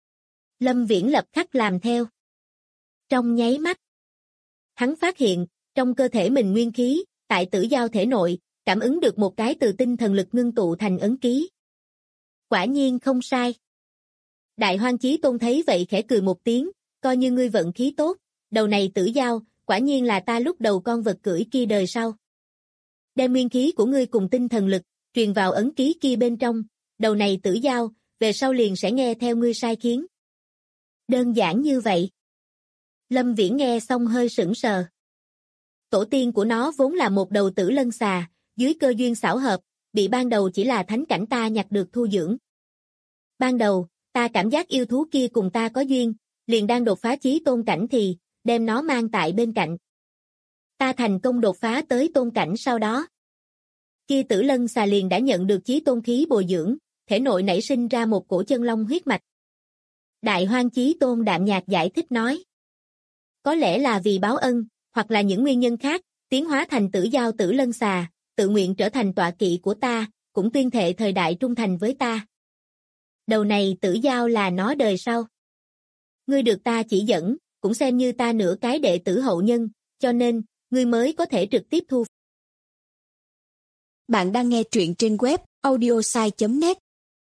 Lâm Viễn lập khắc làm theo. Trong nháy mắt, hắn phát hiện, trong cơ thể mình nguyên khí, tại Tử Dao thể nội, cảm ứng được một cái từ tinh thần lực ngưng tụ thành ấn ký. Quả nhiên không sai. Đại Hoang Chí Tôn thấy vậy khẽ cười một tiếng, coi như ngươi vận khí tốt, đầu này Tử Dao, quả nhiên là ta lúc đầu con vật cưỡi kia đời sau. Đem nguyên khí của ngươi cùng tinh thần lực, truyền vào ấn ký kia bên trong, đầu này Tử Dao, về sau liền sẽ nghe theo ngươi sai khiến. Đơn giản như vậy. Lâm Viễn nghe xong hơi sững sờ. Tổ tiên của nó vốn là một đầu tử lân xà, dưới cơ duyên xảo hợp, bị ban đầu chỉ là thánh cảnh ta nhặt được thu dưỡng. Ban đầu, ta cảm giác yêu thú kia cùng ta có duyên, liền đang đột phá chí tôn cảnh thì, đem nó mang tại bên cạnh. Ta thành công đột phá tới tôn cảnh sau đó. Kia tử lân xà liền đã nhận được chí tôn khí bồi dưỡng, thể nội nảy sinh ra một cổ chân long huyết mạch. Đại Hoang Chí Tôn đạm nhạt giải thích nói. Có lẽ là vì báo ân, hoặc là những nguyên nhân khác, tiến hóa thành Tử Dao tử lân xà, tự nguyện trở thành tọa kỵ của ta, cũng tuyên thệ thời đại trung thành với ta. Đầu này Tử Dao là nó đời sau. Ngươi được ta chỉ dẫn, cũng xem như ta nửa cái đệ tử hậu nhân, cho nên, ngươi mới có thể trực tiếp thu. Bạn đang nghe truyện trên web audiosai.net.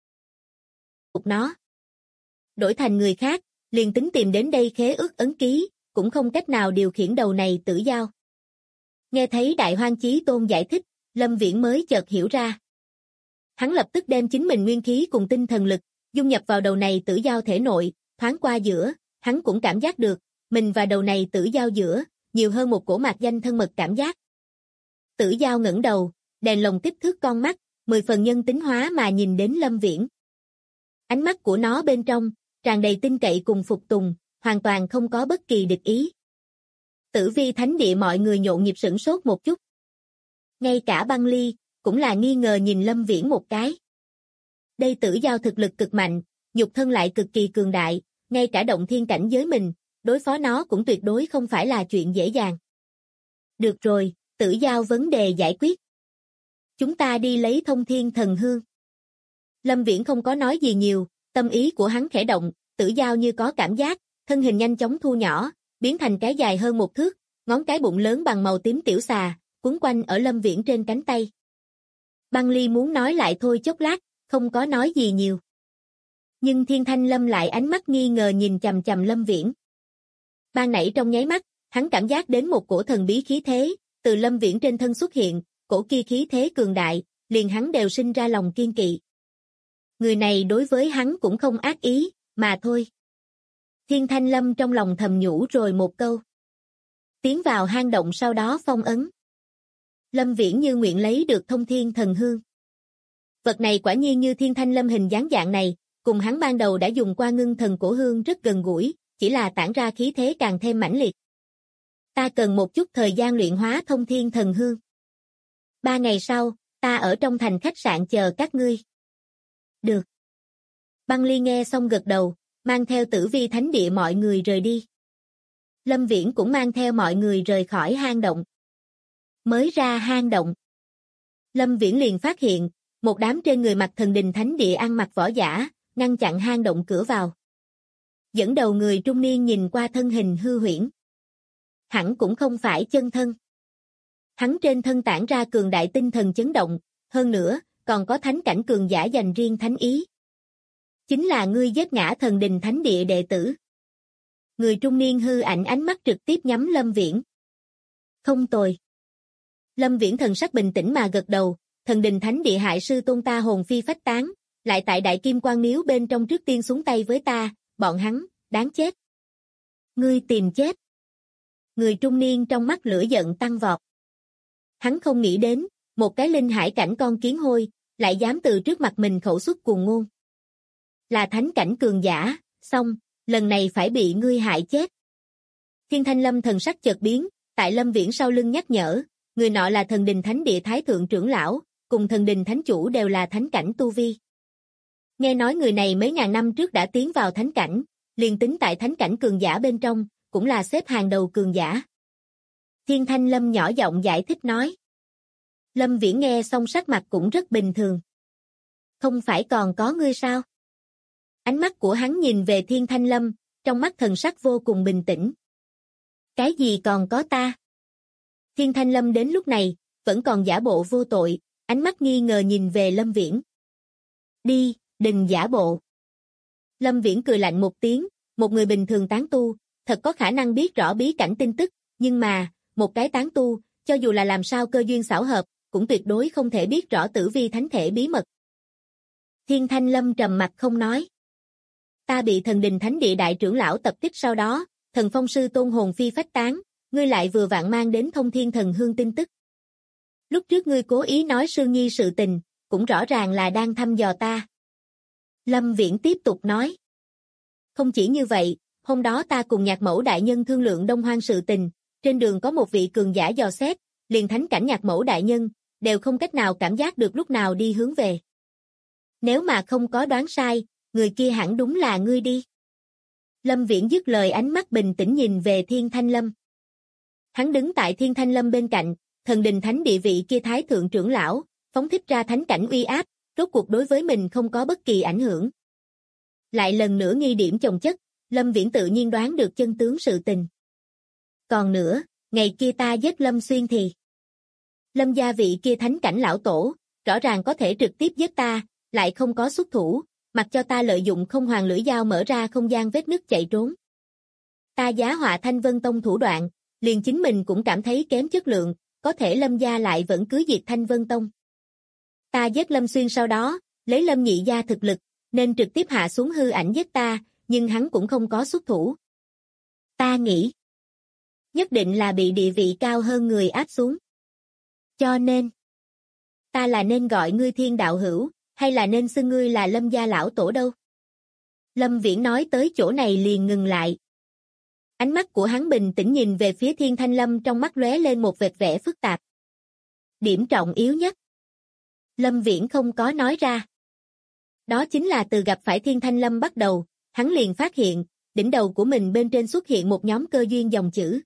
Nó đổi thành người khác, liền tính tìm đến đây khế ước ấn ký, cũng không cách nào điều khiển đầu này Tử Dao. Nghe thấy Đại Hoang Chí Tôn giải thích, Lâm Viễn mới chợt hiểu ra. Hắn lập tức đem chính mình nguyên khí cùng tinh thần lực, dung nhập vào đầu này Tử Dao thể nội, thoáng qua giữa, hắn cũng cảm giác được, mình và đầu này Tử Dao giữa, nhiều hơn một cổ mạc danh thân mật cảm giác. Tử Dao ngẩng đầu, đèn lồng kích thước con mắt, 10 phần nhân tính hóa mà nhìn đến Lâm Viễn. Ánh mắt của nó bên trong, tràn đầy tin cậy cùng phục tùng, hoàn toàn không có bất kỳ địch ý. Tử Vi Thánh Địa mọi người nhộn nhịp sửng sốt một chút. Ngay cả Băng Ly, cũng là nghi ngờ nhìn Lâm Viễn một cái. Đây Tử Dao thực lực cực mạnh, nhục thân lại cực kỳ cường đại, ngay cả động thiên cảnh giới mình, đối phó nó cũng tuyệt đối không phải là chuyện dễ dàng. Được rồi, Tử Dao vấn đề giải quyết. Chúng ta đi lấy Thông Thiên Thần Hương. Lâm Viễn không có nói gì nhiều, tâm ý của hắn khẽ động, Tử Dao như có cảm giác, thân hình nhanh chóng thu nhỏ, biến thành cái dài hơn một thước, ngón cái bụng lớn bằng màu tím tiểu xà, quấn quanh ở Lâm Viễn trên cánh tay. Băng Ly muốn nói lại thôi chốc lát, không có nói gì nhiều. Nhưng Thiên Thanh Lâm lại ánh mắt nghi ngờ nhìn chằm chằm Lâm Viễn. Ban nãy trong nháy mắt, hắn cảm giác đến một cổ thần bí khí thế, từ Lâm Viễn trên thân xuất hiện, cổ kia khí thế cường đại, liền hắn đều sinh ra lòng kiên kỵ. Người này đối với hắn cũng không ác ý, mà thôi. Thiên Thanh Lâm trong lòng thầm nhủ rồi một câu. Tiến vào hang động sau đó phong ấn. Lâm Viễn như nguyện lấy được thông thiên thần hương. Vật này quả nhiên như Thiên Thanh Lâm hình dáng dạng này, cùng hắn ban đầu đã dùng qua ngưng thần cổ hương rất gần gũi, chỉ là tản ra khí thế càng thêm mãnh liệt. Ta cần một chút thời gian luyện hóa thông thiên thần hương. 3 ngày sau, ta ở trong thành khách sạn chờ các ngươi. Được. Băng Ly nghe xong gật đầu, mang theo Tử Vi Thánh Địa mọi người rời đi. Lâm Viễn cũng mang theo mọi người rời khỏi hang động. Mới ra hang động, Lâm Viễn liền phát hiện, một đám trên người mặc Thần Đình Thánh Địa ăn mặc võ giả, ngăn chặn hang động cửa vào. Dẫn đầu người trung niên nhìn qua thân hình hư huyễn. Hẳn cũng không phải chân thân. Hắn trên thân tản ra cường đại tinh thần chấn động, hơn nữa, còn có thánh cảnh cường giả dành riêng thánh ý. Chính là ngươi giết ngã Thần Đình Thánh Địa đệ tử. Người trung niên hư ảnh ánh mắt trực tiếp nhắm Lâm Viễn. Không tồi. Lâm Viễn thần sắc bình tĩnh mà gật đầu, Thần Đình Thánh Địa hại sư tôn ta hồn phi phách tán, lại tại Đại Kim Quan Miếu bên trong trước tiên xuống tay với ta, bọn hắn, đáng chết. Ngươi tìm chết. Người trung niên trong mắt lửa giận tăng vọt. Hắn không nghĩ đến, một cái linh hải cảnh con kiến hôi, lại dám từ trước mặt mình khẩu xuất cuồng ngôn. Là thánh cảnh cường giả, xong, lần này phải bị ngươi hại chết. Thiên Thanh Lâm thần sắc chợt biến, tại Lâm Viễn sau lưng nhắc nhở, người nọ là Thần Đình Thánh Địa Thái Thượng trưởng lão, cùng Thần Đình Thánh Chủ đều là thánh cảnh tu vi. Nghe nói người này mấy ngàn năm trước đã tiến vào thánh cảnh, liền tính tại thánh cảnh cường giả bên trong, cũng là xếp hàng đầu cường giả. Thiên Thanh Lâm nhỏ giọng giải thích nói. Lâm Viễn nghe xong sắc mặt cũng rất bình thường. Không phải còn có ngươi sao? Ánh mắt của hắn nhìn về Thiên Thanh Lâm, trong mắt thần sắc vô cùng bình tĩnh. Cái gì còn có ta? Thiên Thanh Lâm đến lúc này, vẫn còn giả bộ vô tội, ánh mắt nghi ngờ nhìn về Lâm Viễn. Đi, đừng giả bộ. Lâm Viễn cười lạnh một tiếng, một người bình thường tán tu, thật có khả năng biết rõ bí cảnh tin tức, nhưng mà, một cái tán tu, cho dù là làm sao cơ duyên xảo hợp, cũng tuyệt đối không thể biết rõ Tử Vi Thánh Thể bí mật. Thiên Thanh Lâm trầm mặt không nói. Ta bị Thần Đình Thánh Địa đại trưởng lão tập kích sau đó, Thần Phong sư tôn hồn phi phách tán, ngươi lại vừa vặn mang đến thông thiên thần hương tin tức. Lúc trước ngươi cố ý nói Sương Nhi sự tình, cũng rõ ràng là đang thăm dò ta. Lâm Viễn tiếp tục nói. Không chỉ như vậy, hôm đó ta cùng Nhạc Mẫu đại nhân thương lượng Đông Hoang sự tình, trên đường có một vị cường giả dò xét, liền thánh cảnh Nhạc Mẫu đại nhân, đều không cách nào cảm giác được lúc nào đi hướng về. Nếu mà không có đoán sai, người kia hẳn đúng là ngươi đi. Lâm Viễn dứt lời ánh mắt bình tĩnh nhìn về Thiên Thanh Lâm. Hắn đứng tại Thiên Thanh Lâm bên cạnh, Thần Đình Thánh Địa vị kia Thái Thượng trưởng lão, phóng thích ra thánh cảnh uy áp, rốt cuộc đối với mình không có bất kỳ ảnh hưởng. Lại lần nữa nghi điểm chồng chất, Lâm Viễn tự nhiên đoán được chân tướng sự tình. Còn nữa, ngày kia ta giết Lâm Xuyên thì Lâm gia vị kia thánh cảnh lão tổ, rõ ràng có thể trực tiếp giết ta, lại không có xuất thủ, mặc cho ta lợi dụng không hoàng lưỡi dao mở ra không gian vết nứt chạy trốn. Ta giá họa Thanh Vân Tông thủ đoạn, liền chính mình cũng cảm thấy kém chất lượng, có thể Lâm gia lại vẫn cứ diệt Thanh Vân Tông. Ta giết Lâm Xuyên sau đó, lấy Lâm nhị gia thực lực, nên trực tiếp hạ xuống hư ảnh giết ta, nhưng hắn cũng không có xuất thủ. Ta nghĩ, nhất định là bị địa vị cao hơn người áp xuống. Cho nên, ta là nên gọi ngươi Thiên đạo hữu, hay là nên xưng ngươi là Lâm gia lão tổ đâu? Lâm Viễn nói tới chỗ này liền ngừng lại. Ánh mắt của hắn bình tĩnh nhìn về phía Thiên Thanh Lâm, trong mắt lóe lên một vệt vẻ phức tạp. Điểm trọng yếu nhất, Lâm Viễn không có nói ra. Đó chính là từ gặp phải Thiên Thanh Lâm bắt đầu, hắn liền phát hiện, đỉnh đầu của mình bên trên xuất hiện một nhóm cơ duyên dòng chữ.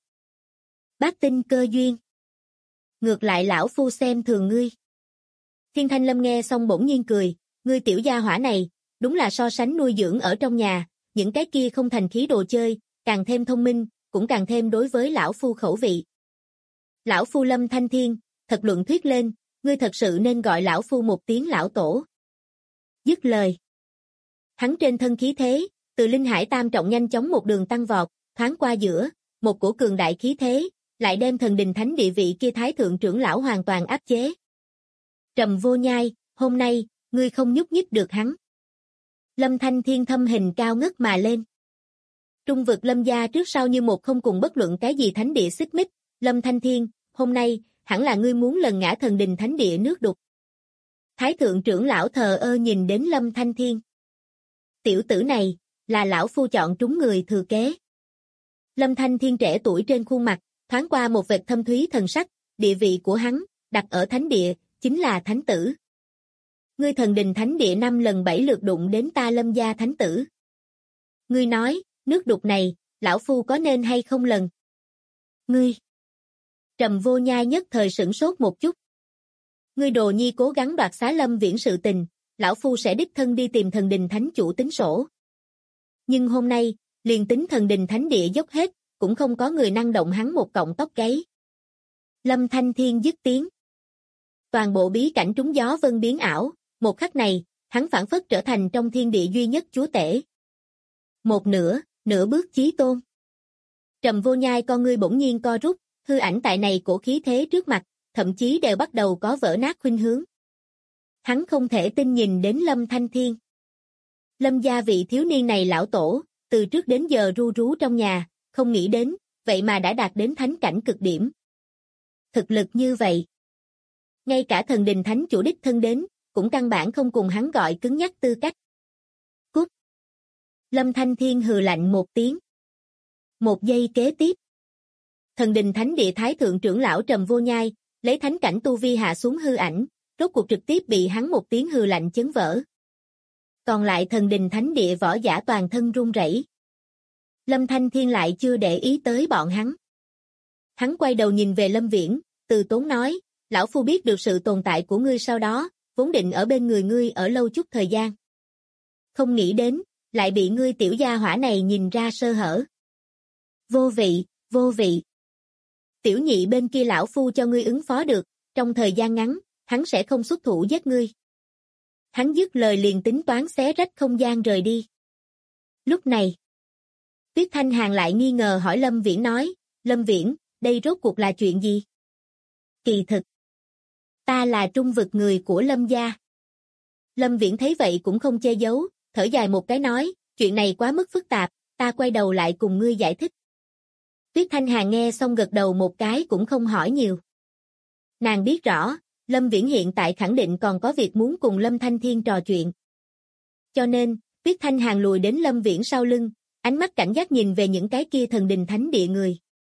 Bát tinh cơ duyên. Ngược lại lão phu xem thường ngươi. Thiên Thanh Lâm nghe xong bỗng nhiên cười, ngươi tiểu gia hỏa này, đúng là so sánh nuôi dưỡng ở trong nhà, những cái kia không thành khí đồ chơi, càng thêm thông minh, cũng càng thêm đối với lão phu khẩu vị. Lão phu Lâm Thanh Thiên, thật luận thuyết lên, ngươi thật sự nên gọi lão phu một tiếng lão tổ. Dứt lời. Hắn trên thân khí thế, từ linh hải tam trọng nhanh chóng một đường tăng vọt, thoáng qua giữa, một cổ cường đại khí thế, lại đem thần đình thánh địa vị kia thái thượng trưởng lão hoàn toàn áp chế. Trầm Vô Nhai, hôm nay, ngươi không nhúc nhích được hắn. Lâm Thanh Thiên thâm hình cao ngất mà lên. Trung vực Lâm gia trước sau như một không cùng bất luận cái gì thánh địa xích mích, Lâm Thanh Thiên, hôm nay, hẳn là ngươi muốn lần ngã thần đình thánh địa nước đục. Thái thượng trưởng lão thờ ơ nhìn đến Lâm Thanh Thiên. Tiểu tử này, là lão phu chọn trúng người thừa kế. Lâm Thanh Thiên trẻ tuổi trên khuôn mặt, thoáng qua một vệt thâm thúy thần sắc, địa vị của hắn, đặt ở thánh địa, chính là thánh tử. Ngươi thần đình thánh địa 5 lần 7 lượt đụng đến ta Lâm gia thánh tử. Ngươi nói, nước đục này, lão phu có nên hay không lần? Ngươi. Trầm Vô Nhai nhất thời sửng sốt một chút. Ngươi đồ nhi cố gắng đoạt xá Lâm Viễn sự tình, lão phu sẽ đích thân đi tìm thần đình thánh chủ tính sổ. Nhưng hôm nay, liền tính thần đình thánh địa dốc hết, cũng không có người năng động hắn một cọng tóc gáy. Lâm Thanh Thiên dứt tiếng. Toàn bộ bí cảnh trúng gió vân biến ảo, một khắc này, hắn phảng phất trở thành trong thiên địa duy nhất chúa tể. Một nửa bước chí tôn. Trầm Vô Nhai con ngươi bỗng nhiên co rút, hư ảnh tại này cổ khí thế trước mặt, thậm chí đều bắt đầu có vỡ nát khuynh hướng. Hắn không thể tin nhìn đến Lâm Thanh Thiên. Lâm gia vị thiếu niên này lão tổ, từ trước đến giờ ru rú trong nhà, không nghĩ đến, vậy mà đã đạt đến thánh cảnh cực điểm. Thực lực như vậy. Ngay cả thần đình thánh chủ đích thân đến, cũng căn bản không cùng hắn gọi cứng nhắc tư cách. Cút. Lâm Thanh Thiên hừ lạnh một tiếng. Một giây kế tiếp. Thần đình thánh địa thái thượng trưởng lão Trầm Vô Nhai, lấy thánh cảnh tu vi hạ xuống hư ảnh, rốt cuộc trực tiếp bị hắn một tiếng hừ lạnh chấn vỡ. Còn lại thần đình thánh địa võ giả toàn thân run rẩy. Lâm Thanh Thiên lại chưa để ý tới bọn hắn. Hắn quay đầu nhìn về Lâm Viễn, từ tốn nói, lão phu biết được sự tồn tại của ngươi sau đó, vốn định ở bên người ngươi ở lâu chút thời gian. Không nghĩ đến, lại bị ngươi tiểu gia hỏa này nhìn ra sơ hở. Vô vị, vô vị. Tiểu nhị bên kia lão phu cho ngươi ứng phó được, trong thời gian ngắn, hắn sẽ không xuất thủ giết ngươi. Hắn dứt lời liền tính toán xé rách không gian rời đi. Lúc này, Tuyết Thanh Hàn lại nghi ngờ hỏi Lâm Viễn nói, Lâm Viễn, đây rốt cuộc là chuyện gì? Kỳ thực, ta là trung vực người của Lâm gia. Lâm Viễn thấy vậy cũng không che giấu, thở dài một cái nói, chuyện này quá mức phức tạp, ta quay đầu lại cùng ngươi giải thích. Tuyết Thanh Hàn nghe xong gật đầu một cái cũng không hỏi nhiều. Nàng biết rõ, Lâm Viễn hiện tại khẳng định còn có việc muốn cùng Lâm Thanh Thiên trò chuyện. Cho nên, Tuyết Thanh Hàn lùi đến Lâm Viễn sau lưng, ánh mắt cảnh giác nhìn về những cái kia thần đình thánh địa người.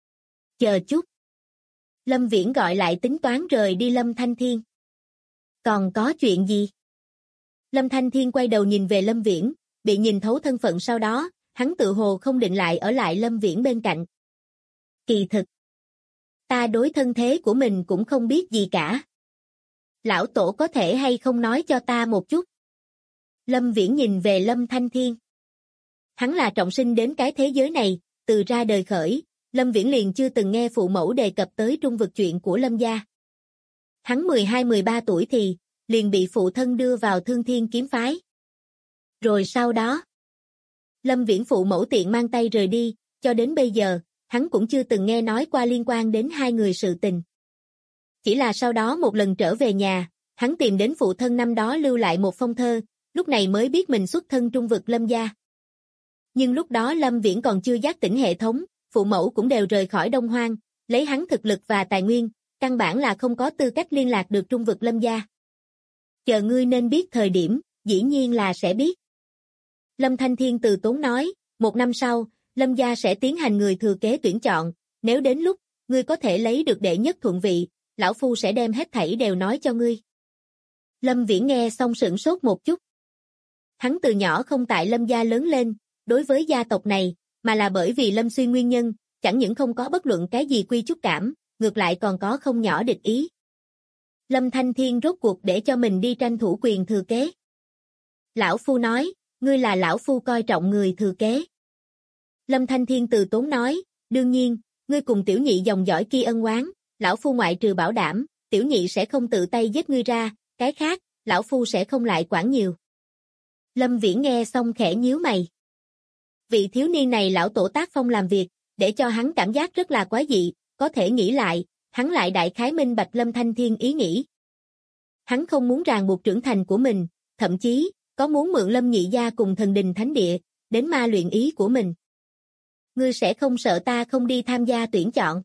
Chờ chút. Lâm Viễn gọi lại tính toán rời đi Lâm Thanh Thiên. Còn có chuyện gì? Lâm Thanh Thiên quay đầu nhìn về Lâm Viễn, bị nhìn thấu thân phận sau đó, hắn tự hồ không định lại ở lại Lâm Viễn bên cạnh. Kỳ thực, ta đối thân thế của mình cũng không biết gì cả. Lão tổ có thể hay không nói cho ta một chút? Lâm Viễn nhìn về Lâm Thanh Thiên. Hắn là trọng sinh đến cái thế giới này, từ ra đời khởi, Lâm Viễn liền chưa từng nghe phụ mẫu đề cập tới trung vực chuyện của Lâm gia. Hắn 12-13 tuổi thì, liền bị phụ thân đưa vào Thương Thiên kiếm phái. Rồi sau đó, Lâm Viễn phụ mẫu tiện mang tay rời đi, cho đến bây giờ, hắn cũng chưa từng nghe nói qua liên quan đến hai người sự tình. Chỉ là sau đó một lần trở về nhà, hắn tìm đến phụ thân năm đó lưu lại một phong thơ, lúc này mới biết mình xuất thân trung vực Lâm gia. Nhưng lúc đó Lâm Viễn còn chưa giác tỉnh hệ thống, phụ mẫu cũng đều rời khỏi Đông Hoang, lấy hắn thực lực và tài nguyên, căn bản là không có tư cách liên lạc được trung vực Lâm gia. Chờ ngươi nên biết thời điểm, dĩ nhiên là sẽ biết. Lâm Thanh Thiên từ tốn nói, 1 năm sau, Lâm gia sẽ tiến hành người thừa kế tuyển chọn, nếu đến lúc, ngươi có thể lấy được đệ nhất thuận vị, lão phu sẽ đem hết thảy đều nói cho ngươi. Lâm Viễn nghe xong sửng sốt một chút. Hắn từ nhỏ không tại Lâm gia lớn lên, đối với gia tộc này, mà là bởi vì Lâm Xuyên nguyên nhân, chẳng những không có bất luận cái gì quy chúc cảm, ngược lại còn có không nhỏ địch ý. Lâm Thanh Thiên rốt cuộc để cho mình đi tranh thủ quyền thừa kế. Lão phu nói, ngươi là lão phu coi trọng người thừa kế. Lâm Thanh Thiên từ tốn nói, đương nhiên, ngươi cùng tiểu nhị dòng dõi kia ân oán, lão phu ngoại trừ bảo đảm, tiểu nhị sẽ không tự tay giết ngươi ra, cái khác, lão phu sẽ không lại quản nhiều. Lâm Viễn nghe xong khẽ nhíu mày. Vị thiếu niên này lão tổ tác phong làm việc, để cho hắn cảm giác rất là quái dị, có thể nghĩ lại, hắn lại đại khái minh bạch Lâm Thanh Thiên ý nghĩ. Hắn không muốn ràng buộc trưởng thành của mình, thậm chí, có muốn mượn Lâm Nhị gia cùng thần đình thánh địa, đến ma luyện ý của mình. Ngươi sẽ không sợ ta không đi tham gia tuyển chọn?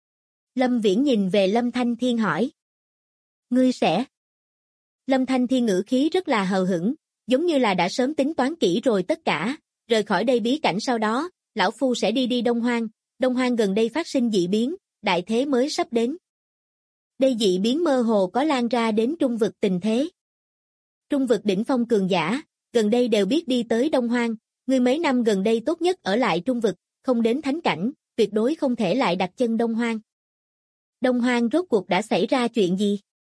Lâm Viễn nhìn về Lâm Thanh Thiên hỏi. Ngươi sẽ? Lâm Thanh Thiên ngữ khí rất là hờ hững, giống như là đã sớm tính toán kỹ rồi tất cả, rời khỏi đây bí cảnh sau đó, lão phu sẽ đi Đông Hoang, Đông Hoang gần đây phát sinh dị biến, đại thế mới sắp đến. Đây dị biến mơ hồ có lan ra đến trung vực tình thế. Trung vực đỉnh phong cường giả, gần đây đều biết đi tới Đông Hoang, ngươi mấy năm gần đây tốt nhất ở lại trung vực, không đến thánh cảnh, tuyệt đối không thể lại đặt chân Đông Hoang. Đông Hoang rốt cuộc đã xảy ra chuyện gì?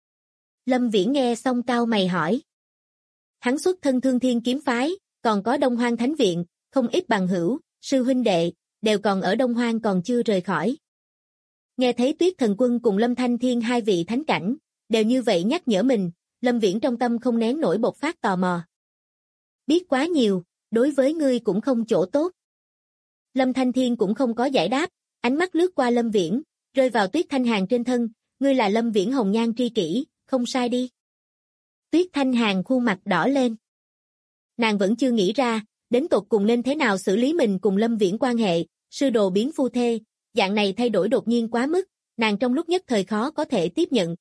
Lâm Viễn nghe xong cau mày hỏi. Hắn xuất thân Thương Thiên kiếm phái, còn có Đông Hoang Thánh viện, không ít bằng hữu, sư huynh đệ, đều còn ở Đông Hoang còn chưa rời khỏi. Nghe thấy Tuyết Thần Quân cùng Lâm Thanh Thiên hai vị thánh cảnh, đều như vậy nhắc nhở mình, Lâm Viễn trong tâm không nén nổi bộc phát tò mò. Biết quá nhiều, đối với ngươi cũng không chỗ tốt. Lâm Thanh Thiên cũng không có giải đáp, ánh mắt lướt qua Lâm Viễn, rơi vào Tuyết Thanh Hàn trên thân, ngươi là Lâm Viễn hồng nhan tri kỷ, không sai đi. Tuyết Thanh Hàn khuôn mặt đỏ lên. Nàng vẫn chưa nghĩ ra, đến tột cùng nên thế nào xử lý mình cùng Lâm Viễn quan hệ, sư đồ biến phu thê, dạng này thay đổi đột nhiên quá mức, nàng trong lúc nhất thời khó có thể tiếp nhận.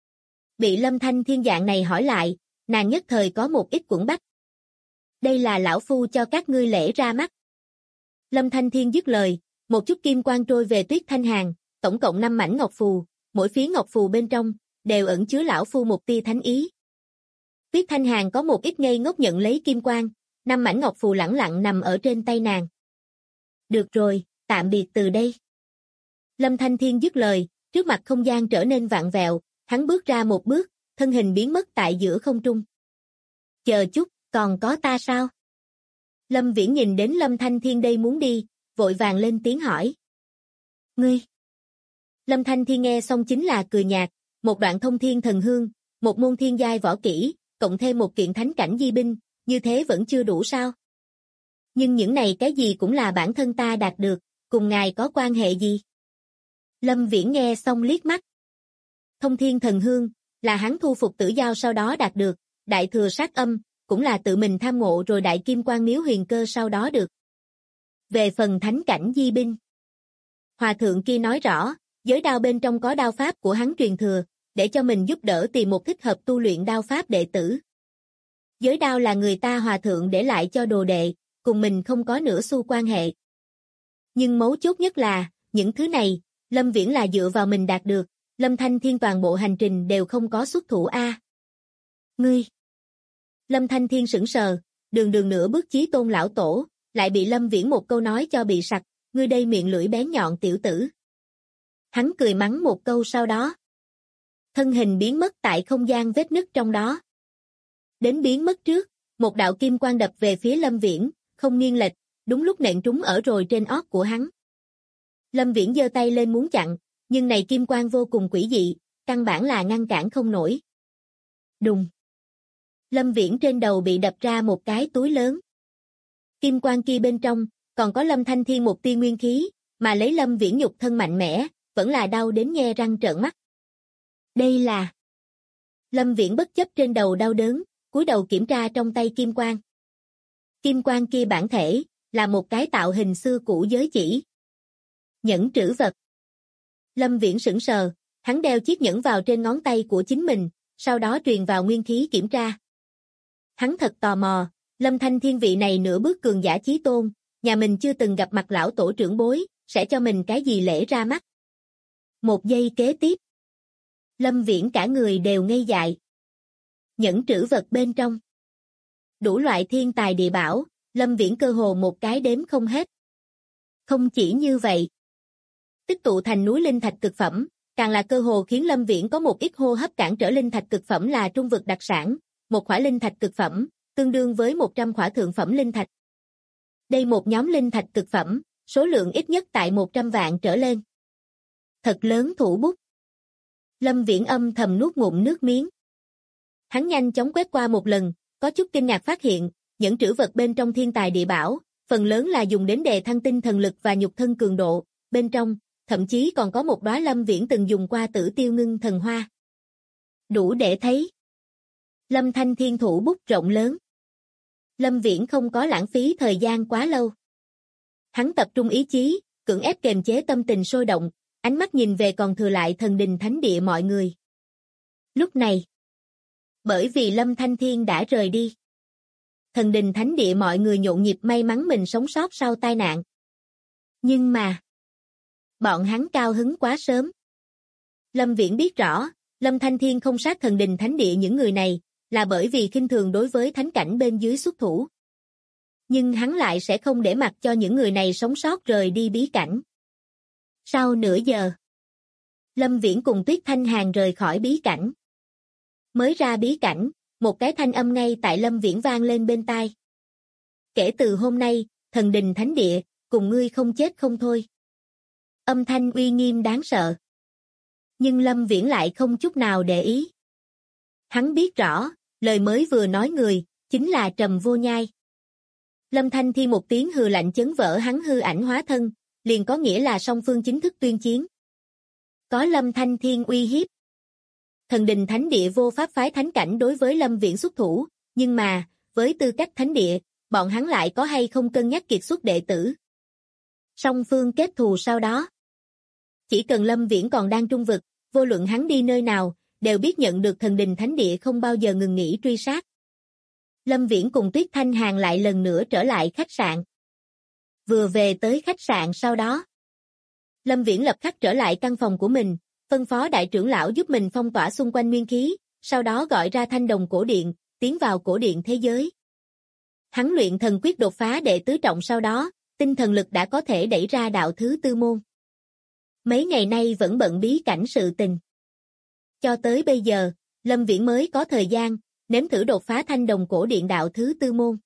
Bị Lâm Thanh Thiên dạng này hỏi lại, nàng nhất thời có một ít quẫn bách. Đây là lão phu cho các ngươi lễ ra mắt. Lâm Thanh Thiên dứt lời, một chút kim quang trôi về Tuyết Thanh Hàn, tổng cộng 5 mảnh ngọc phù, mỗi phía ngọc phù bên trong, đều ẩn chứa lão phu một tia thánh ý. Tuyết Thanh Hàn có một ít ngây ngốc nhận lấy kim quang, 5 mảnh ngọc phù lẳng lặng nằm ở trên tay nàng. Được rồi, tạm biệt từ đây. Lâm Thanh Thiên dứt lời, trước mặt không gian trở nên vặn vẹo, hắn bước ra một bước, thân hình biến mất tại giữa không trung. Chờ chút, còn có ta sao? Lâm Viễn nhìn đến Lâm Thanh Thiên đây muốn đi, vội vàng lên tiếng hỏi. Ngươi? Lâm Thanh Thiên nghe xong chính là cười nhạt, một đoạn thông thiên thần hương, một môn thiên giai võ kỹ, cộng thêm một kiện thánh cảnh di binh, như thế vẫn chưa đủ sao? Nhưng những này cái gì cũng là bản thân ta đạt được, cùng ngài có quan hệ gì? Lâm Viễn nghe xong liếc mắt. Thông thiên thần hương, là hắn thu phục Tử Giao sau đó đạt được, đại thừa sát âm, cũng là tự mình tham ngộ rồi đại kim quan miếu huyền cơ sau đó được. Về phần thánh cảnh di binh, hòa thượng kia nói rõ, giới đao bên trong có đao pháp của hắn truyền thừa, để cho mình giúp đỡ tìm một thích hợp tu luyện đao pháp đệ tử. Giới đao là người ta hòa thượng để lại cho đồ đệ, cùng mình không có nửa xu quan hệ. Nhưng mấu chốt nhất là, những thứ này, Lâm Viễn là dựa vào mình đạt được, Lâm Thanh Thiên toàn bộ hành trình đều không có xuất thủ a. Ngươi! Lâm Thanh Thiên sững sờ, đường nửa bước chí tôn lão tổ, lại bị Lâm Viễn một câu nói cho bị sặc, ngươi đây miệng lưỡi bén nhọn tiểu tử. Hắn cười mắng một câu sau đó. Thân hình biến mất tại không gian vết nứt trong đó. Đến biến mất trước, một đạo kim quang đập về phía Lâm Viễn, không nghiêng lệch, đúng lúc nện trúng ở rồi trên ót của hắn. Lâm Viễn giơ tay lên muốn chặn, nhưng này kim quang vô cùng quỷ dị, căn bản là ngăn cản không nổi. Đùng. Lâm Viễn trên đầu bị đập ra một cái túi lớn. Kim quang kia bên trong, còn có Lâm Thanh Thiên một tia nguyên khí, mà lấy Lâm Viễn nhục thân mạnh mẽ, vẫn là đau đến nhe răng trợn mắt. Đây là... Lâm Viễn bất chấp trên đầu đau đớn, cúi đầu kiểm tra trong tay kim quang. Kim quang kia bản thể, là một cái tạo hình xưa cũ giới chỉ. Nhẫn trữ vật. Lâm Viễn sững sờ, hắn đeo chiếc nhẫn vào trên ngón tay của chính mình, sau đó truyền vào nguyên khí kiểm tra. Hắn thật tò mò, Lâm Thanh Thiên vị này nửa bước cường giả chí tôn, nhà mình chưa từng gặp mặt lão tổ trưởng bối, sẽ cho mình cái gì lễ ra mắt. Một giây kế tiếp, Lâm Viễn cả người đều ngây dại. Nhẫn trữ vật bên trong. Đủ loại thiên tài địa bảo, Lâm Viễn cơ hồ một cái đếm không hết. Không chỉ như vậy. Tích tụ thành núi linh thạch cực phẩm, càng là cơ hồ khiến Lâm Viễn có một ít hô hấp cản trở linh thạch cực phẩm là trung vực đặc sản, một khỏa linh thạch cực phẩm, tương đương với 100 khỏa thượng phẩm linh thạch. Đây một nhóm linh thạch cực phẩm, số lượng ít nhất tại 100 vạn trở lên. Thật lớn thủ bút. Lâm Viễn âm thầm nuốt ngụm nước miếng. Hắn nhanh chóng quét qua một lần, có chút kinh ngạc phát hiện, những trữ vật bên trong thiên tài địa bảo, phần lớn là dùng đến đề thăng tinh thần lực và nhục thân cường độ, bên trong, thậm chí còn có một đóa Lâm Viễn từng dùng qua Tử Tiêu Ngưng Thần Hoa. Đủ để thấy. Lâm Thanh Thiên thủ bút rộng lớn. Lâm Viễn không có lãng phí thời gian quá lâu. Hắn tập trung ý chí, cưỡng ép kềm chế tâm tình sôi động, ánh mắt nhìn về còn thừa lại thần đình thánh địa mọi người. Lúc này, bởi vì Lâm Thanh Thiên đã rời đi, thần đình thánh địa mọi người nhộn nhịp may mắn mình sống sót sau tai nạn. Nhưng mà, bọn hắn cao hứng quá sớm. Lâm Viễn biết rõ, Lâm Thanh Thiên không sát thần đình thánh địa những người này, là bởi vì khinh thường đối với thánh cảnh bên dưới xuất thủ. Nhưng hắn lại sẽ không để mặc cho những người này sống sót rời đi bí cảnh. Sau nửa giờ, Lâm Viễn cùng Tuyết Thanh Hàn rời khỏi bí cảnh. Mới ra bí cảnh, một cái thanh âm ngay tại Lâm Viễn vang lên bên tai. Kể từ hôm nay, thần đình thánh địa, cùng ngươi không chết không thôi. Âm thanh uy nghiêm đáng sợ. Nhưng Lâm Viễn lại không chút nào để ý. Hắn biết rõ, lời mới vừa nói người, chính là Trầm Vô Nhai. Lâm Thanh Thiên một tiếng hừ lạnh chấn vỡ hắn hư ảnh hóa thân, liền có nghĩa là song phương chính thức tuyên chiến. Có Lâm Thanh Thiên uy hiếp. Thần đình thánh địa vô pháp phái thánh cảnh đối với Lâm Viễn xuất thủ, nhưng mà, với tư cách thánh địa, bọn hắn lại có hay không cân nhắc kiệt xuất đệ tử. Song phương kết thù sau đó. Chỉ cần Lâm Viễn còn đang trung vực, vô luận hắn đi nơi nào, đều biết nhận được thần đình thánh địa không bao giờ ngừng nghỉ truy sát. Lâm Viễn cùng Tuyết Thanh Hàn lại lần nữa trở lại khách sạn. Vừa về tới khách sạn sau đó, Lâm Viễn lập khắc trở lại căn phòng của mình, phân phó đại trưởng lão giúp mình phong tỏa xung quanh nguyên khí, sau đó gọi ra thanh đồng cổ điện, tiến vào cổ điện thế giới. Hắn luyện thần quyết đột phá đệ tứ trọng sau đó, tinh thần lực đã có thể đẩy ra đạo thứ tư môn. Mấy ngày nay vẫn bận bí cảnh sự tình. Cho tới bây giờ, Lâm Viễn mới có thời gian, nếm thử đột phá thanh đồng cổ điện đạo thứ tư môn.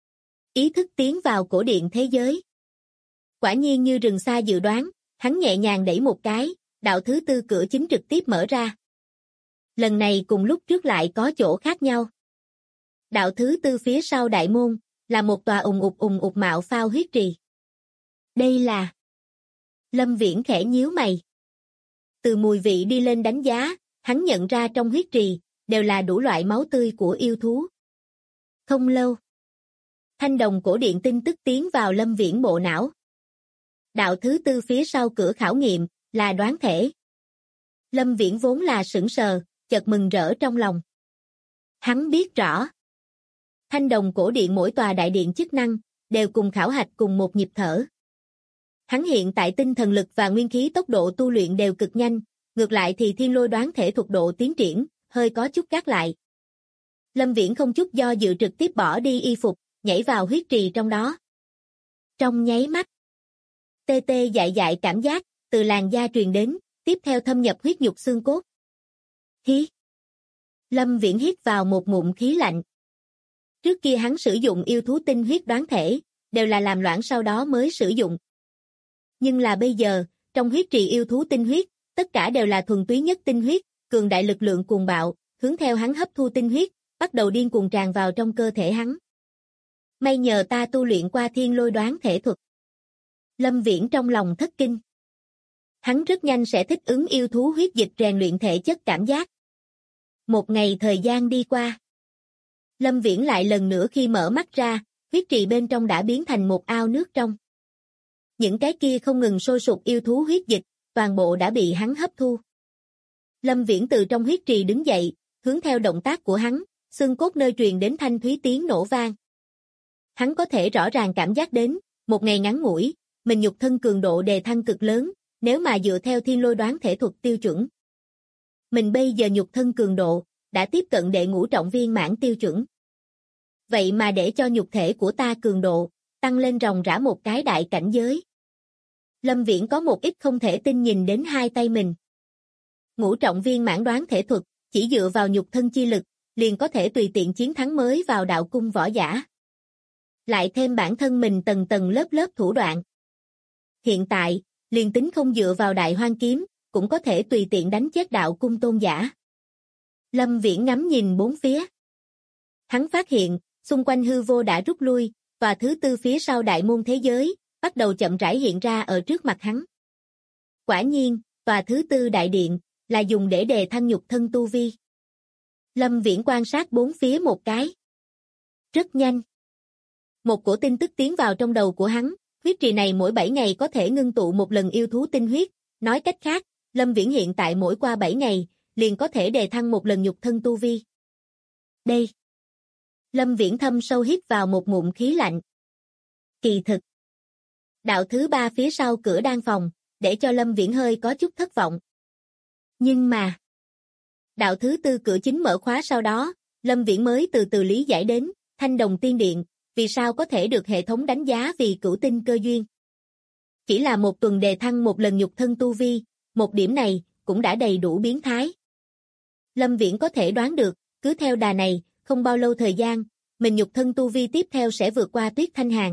Ý thức tiến vào cổ điện thế giới. Quả nhiên như rừng xa dự đoán, hắn nhẹ nhàng đẩy một cái, đạo thứ tư cửa chính trực tiếp mở ra. Lần này cùng lúc trước lại có chỗ khác nhau. Đạo thứ tư phía sau đại môn, là một tòa ùng ục mạo phao huyết trì. Đây là... Lâm Viễn khẽ nhíu mày. Từ mùi vị đi lên đánh giá, hắn nhận ra trong huyết trì, đều là đủ loại máu tươi của yêu thú. Không lâu, thanh đồng cổ điện tin tức tiến vào Lâm Viễn bộ não. Đạo thứ tư phía sau cửa khảo nghiệm, là đoán thể. Lâm Viễn vốn là sững sờ, chợt mừng rỡ trong lòng. Hắn biết rõ. Thanh đồng cổ điện mỗi tòa đại điện chức năng, đều cùng khảo hạch cùng một nhịp thở. Hắn hiện tại tinh thần lực và nguyên khí tốc độ tu luyện đều cực nhanh, ngược lại thì thiên lôi đoán thể thuật độ tiến triển, hơi có chút gác lại. Lâm Viễn không chút do dự trực tiếp bỏ đi y phục, nhảy vào huyết trì trong đó. Trong nháy mắt, tê tê dại dại cảm giác, từ làn da truyền đến, tiếp theo thâm nhập huyết nhục xương cốt. Hí! Lâm Viễn hít vào một ngụm khí lạnh. Trước kia hắn sử dụng yêu thú tinh huyết đoán thể, đều là làm loãng sau đó mới sử dụng. Nhưng là bây giờ, trong huyết trì yêu thú tinh huyết, tất cả đều là thuần túy nhất tinh huyết, cường đại lực lượng cuồng bạo, hướng theo hắn hấp thu tinh huyết, bắt đầu điên cuồng tràn vào trong cơ thể hắn. May nhờ ta tu luyện qua thiên lôi đoán thể thuật. Lâm Viễn trong lòng thất kinh. Hắn rất nhanh sẽ thích ứng yêu thú huyết dịch rèn luyện thể chất cảm giác. Một ngày thời gian đi qua. Lâm Viễn lại lần nữa khi mở mắt ra, huyết trì bên trong đã biến thành một ao nước trong. Những cái kia không ngừng sôi sục yêu thú huyết dịch, toàn bộ đã bị hắn hấp thu. Lâm Viễn từ trong huyết trì đứng dậy, hướng theo động tác của hắn, xương cốt nơi truyền đến thanh thúy tiếng nổ vang. Hắn có thể rõ ràng cảm giác đến, một ngày ngắn ngủi, mình nhục thân cường độ đề thăng cực lớn, nếu mà dựa theo thiên lôi đoán thể thuật tiêu chuẩn. Mình bây giờ nhục thân cường độ, đã tiếp cận đệ ngũ trọng viên mãn tiêu chuẩn. Vậy mà để cho nhục thể của ta cường độ, tăng lên ròng rã một cái đại cảnh giới. Lâm Viễn có một ít không thể tin nhìn đến hai tay mình. Ngũ trọng viên mãn đoán thể thuật, chỉ dựa vào nhục thân chi lực, liền có thể tùy tiện chiến thắng mới vào đạo cung võ giả. Lại thêm bản thân mình tầng tầng lớp lớp thủ đoạn. Hiện tại, liền tính không dựa vào đại hoang kiếm, cũng có thể tùy tiện đánh chết đạo cung tôn giả. Lâm Viễn ngắm nhìn bốn phía. Hắn phát hiện, xung quanh hư vô đã rút lui, tòa thứ tư phía sau đại môn thế giới, bắt đầu chậm rãi hiện ra ở trước mặt hắn. Quả nhiên, tòa thứ tư đại điện, là dùng để đề thăng nhục thân tu vi. Lâm Viễn quan sát bốn phía một cái. Rất nhanh. Một cổ tin tức tiến vào trong đầu của hắn, huyết trì này mỗi 7 ngày có thể ngưng tụ một lần yêu thú tinh huyết, nói cách khác, Lâm Viễn hiện tại mỗi qua 7 ngày, liền có thể đề thăng một lần nhục thân tu vi. Đây. Lâm Viễn thâm sâu hít vào một ngụm khí lạnh. Kỳ thực. Đạo thứ 3 phía sau cửa đan phòng, để cho Lâm Viễn hơi có chút thất vọng. Nhưng mà, đạo thứ 4 cửa chính mở khóa sau đó, Lâm Viễn mới từ từ lý giải đến, Thanh Đồng Tiên Điện, vì sao có thể được hệ thống đánh giá vì cửu tinh cơ duyên. Chỉ là một tuần đề thăng một lần nhục thân tu vi, một điểm này, cũng đã đầy đủ biến thái. Lâm Viễn có thể đoán được, cứ theo đà này, không bao lâu thời gian, mình nhục thân tu vi tiếp theo sẽ vượt qua Tuyết Thanh Hàn.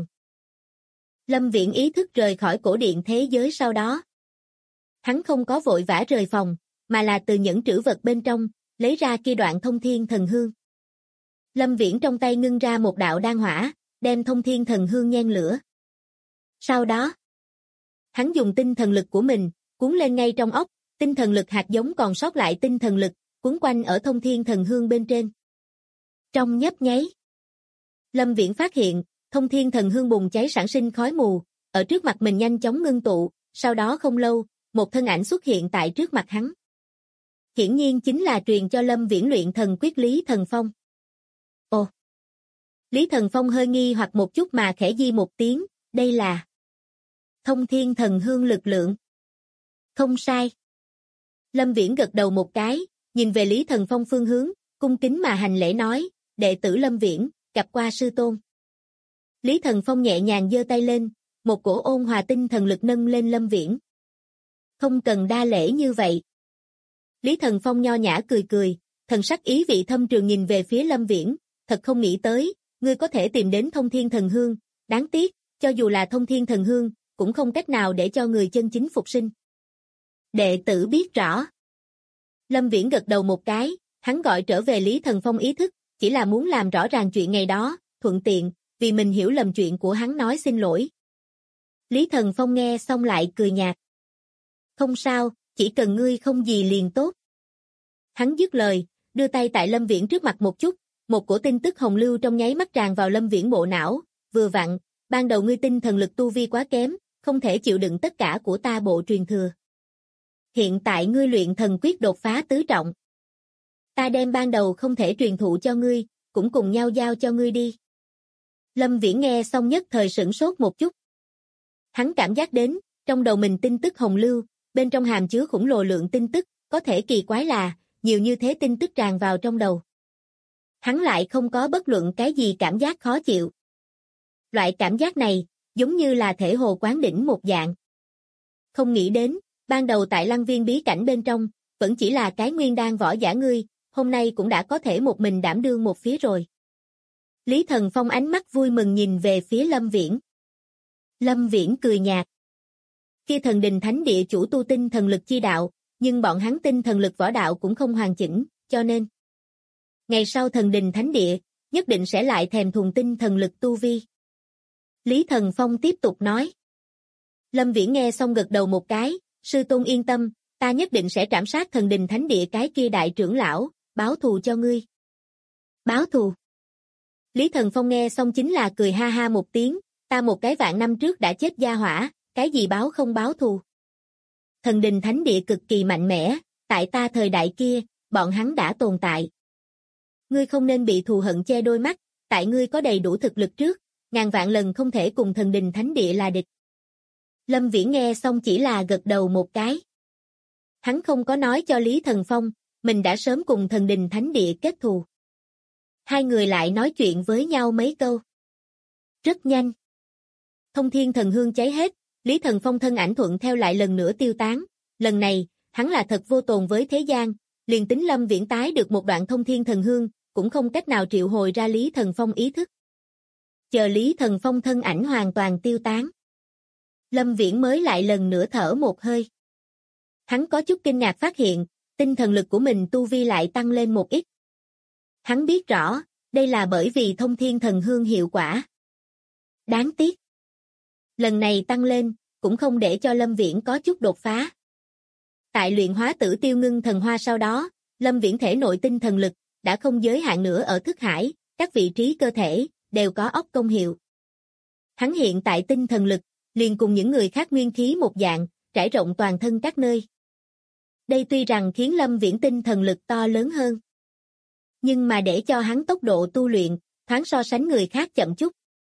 Lâm Viễn ý thức rời khỏi cổ điện thế giới sau đó. Hắn không có vội vã rời phòng, mà là từ những trữ vật bên trong, lấy ra kia đoạn Thông Thiên Thần Hương. Lâm Viễn trong tay ngưng ra một đạo đan hỏa, đem Thông Thiên Thần Hương nhen lửa. Sau đó, hắn dùng tinh thần lực của mình, cuốn lên ngay trong ốc, tinh thần lực hạt giống còn sót lại tinh thần lực, cuốn quanh ở Thông Thiên Thần Hương bên trên. Trong nhấp nháy, Lâm Viễn phát hiện, Thông Thiên Thần Hương bùng cháy sản sinh khói mù, ở trước mặt mình nhanh chóng ngưng tụ, sau đó không lâu, một thân ảnh xuất hiện tại trước mặt hắn. Hiển nhiên chính là truyền cho Lâm Viễn luyện thần quyết Lý Thần Phong. Ồ! Lý Thần Phong hơi nghi hoặc một chút mà khẽ di một tiếng, đây là Thông Thiên Thần Hương lực lượng. Không sai. Lâm Viễn gật đầu một cái, nhìn về Lý Thần Phong phương hướng, cung kính mà hành lễ nói, đệ tử Lâm Viễn, gặp qua sư tôn. Lý Thần Phong nhẹ nhàng giơ tay lên, một cổ ôn hòa tinh thần lực nâng lên Lâm Viễn. Không cần đa lễ như vậy. Lý Thần Phong nho nhã cười cười, thần sắc ý vị thâm trường nhìn về phía Lâm Viễn, thật không nghĩ tới, ngươi có thể tìm đến Thông Thiên Thần Hương, đáng tiếc, cho dù là Thông Thiên Thần Hương, cũng không cách nào để cho người chân chính phục sinh. Đệ tử biết rõ. Lâm Viễn gật đầu một cái, hắn gọi trở về Lý Thần Phong ý thức, chỉ là muốn làm rõ ràng chuyện ngày đó, thuận tiện, vì mình hiểu lầm chuyện của hắn nói xin lỗi. Lý Thần Phong nghe xong lại cười nhạt. Không sao, chỉ cần ngươi không gì liền tốt. Hắn dứt lời, đưa tay tại Lâm Viễn trước mặt một chút, một cổ tin tức hồng lưu trong nháy mắt tràn vào Lâm Viễn bộ não, vừa vặn, ban đầu ngươi tinh thần lực tu vi quá kém, không thể chịu đựng tất cả của ta bộ truyền thừa. Hiện tại ngươi luyện thần quyết đột phá tứ trọng. Ta đem ban đầu không thể truyền thụ cho ngươi, cũng cùng nhau giao cho ngươi đi. Lâm Viễn nghe xong nhất thời sửng sốt một chút. Hắn cảm giác đến, trong đầu mình tin tức hồng lưu, bên trong hàm chứa khủng lồ lượng tin tức, có thể kỳ quái là, nhiều như thế tin tức tràn vào trong đầu. Hắn lại không có bất luận cái gì cảm giác khó chịu. Loại cảm giác này, giống như là thể hồ quán đỉnh một dạng. Không nghĩ đến, ban đầu tại Lăng Viên bí cảnh bên trong, vẫn chỉ là cái nguyên đan võ giả ngươi, hôm nay cũng đã có thể một mình đảm đương một phía rồi. Lý Thần Phong ánh mắt vui mừng nhìn về phía Lâm Viễn. Lâm Viễn cười nhạt. Kia Thần Đình Thánh Địa chủ tu tinh thần lực chi đạo, nhưng bọn hắn tinh thần lực võ đạo cũng không hoàn chỉnh, cho nên ngày sau Thần Đình Thánh Địa, nhất định sẽ lại thèm thuồng tinh thần lực tu vi. Lý Thần Phong tiếp tục nói. Lâm Viễn nghe xong gật đầu một cái, sư tôn yên tâm, ta nhất định sẽ trảm sát Thần Đình Thánh Địa cái kia đại trưởng lão, báo thù cho ngươi. Báo thù? Lý Thần Phong nghe xong chính là cười ha ha một tiếng, ta một cái vạn năm trước đã chết gia hỏa, cái gì báo không báo thù. Thần Đình Thánh Địa cực kỳ mạnh mẽ, tại ta thời đại kia, bọn hắn đã tồn tại. Ngươi không nên bị thù hận che đôi mắt, tại ngươi có đầy đủ thực lực trước, ngàn vạn lần không thể cùng Thần Đình Thánh Địa là địch. Lâm Viễn nghe xong chỉ là gật đầu một cái. Hắn không có nói cho Lý Thần Phong, mình đã sớm cùng Thần Đình Thánh Địa kết thù. Hai người lại nói chuyện với nhau mấy câu. Rất nhanh. Thông Thiên Thần Hương cháy hết, Lý Thần Phong thân ảnh thuận theo lại lần nữa tiêu tán. Lần này, hắn là thật vô tồn với thế gian, liền tính Lâm Viễn tái được một đoạn Thông Thiên Thần Hương, cũng không cách nào triệu hồi ra Lý Thần Phong ý thức. Chờ Lý Thần Phong thân ảnh hoàn toàn tiêu tán. Lâm Viễn mới lại lần nữa thở một hơi. Hắn có chút kinh ngạc phát hiện, tinh thần lực của mình tu vi lại tăng lên một ít. Hắn biết rõ, đây là bởi vì Thông Thiên Thần Hương hiệu quả. Đáng tiếc. Lần này tăng lên, cũng không để cho Lâm Viễn có chút đột phá. Tại luyện hóa Tử Tiêu Ngưng Thần Hoa sau đó, Lâm Viễn thể nội tinh thần lực đã không giới hạn nữa ở thức hải, các vị trí cơ thể đều có óc công hiệu. Hắn hiện tại tinh thần lực liền cùng những người khác nguyên khí một dạng, trải rộng toàn thân các nơi. Đây tuy rằng khiến Lâm Viễn tinh thần lực to lớn hơn, nhưng mà để cho hắn tốc độ tu luyện thoáng so sánh người khác chậm chút.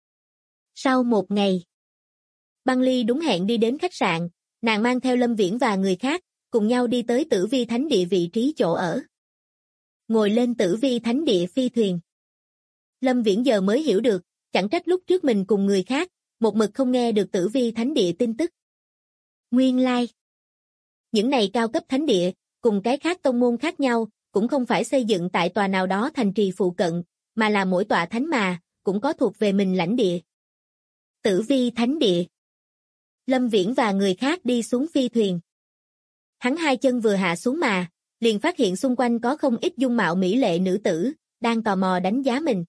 Sau một ngày, Băng Ly đúng hẹn đi đến khách sạn, nàng mang theo Lâm Viễn và người khác, cùng nhau đi tới Tử Vi Thánh Địa vị trí chỗ ở. Ngồi lên Tử Vi Thánh Địa phi thuyền. Lâm Viễn giờ mới hiểu được, chẳng trách lúc trước mình cùng người khác, một mực không nghe được Tử Vi Thánh Địa tin tức. Nguyên lai, những này cao cấp thánh địa, cùng cái khác tông môn khác nhau, cũng không phải xây dựng tại tòa nào đó thành trì phụ cận, mà là mỗi tòa thánh mà, cũng có thuộc về mình lãnh địa. Tử Vi Thánh Địa. Lâm Viễn và người khác đi xuống phi thuyền. Hắn hai chân vừa hạ xuống mà, liền phát hiện xung quanh có không ít dung mạo mỹ lệ nữ tử, đang tò mò đánh giá mình.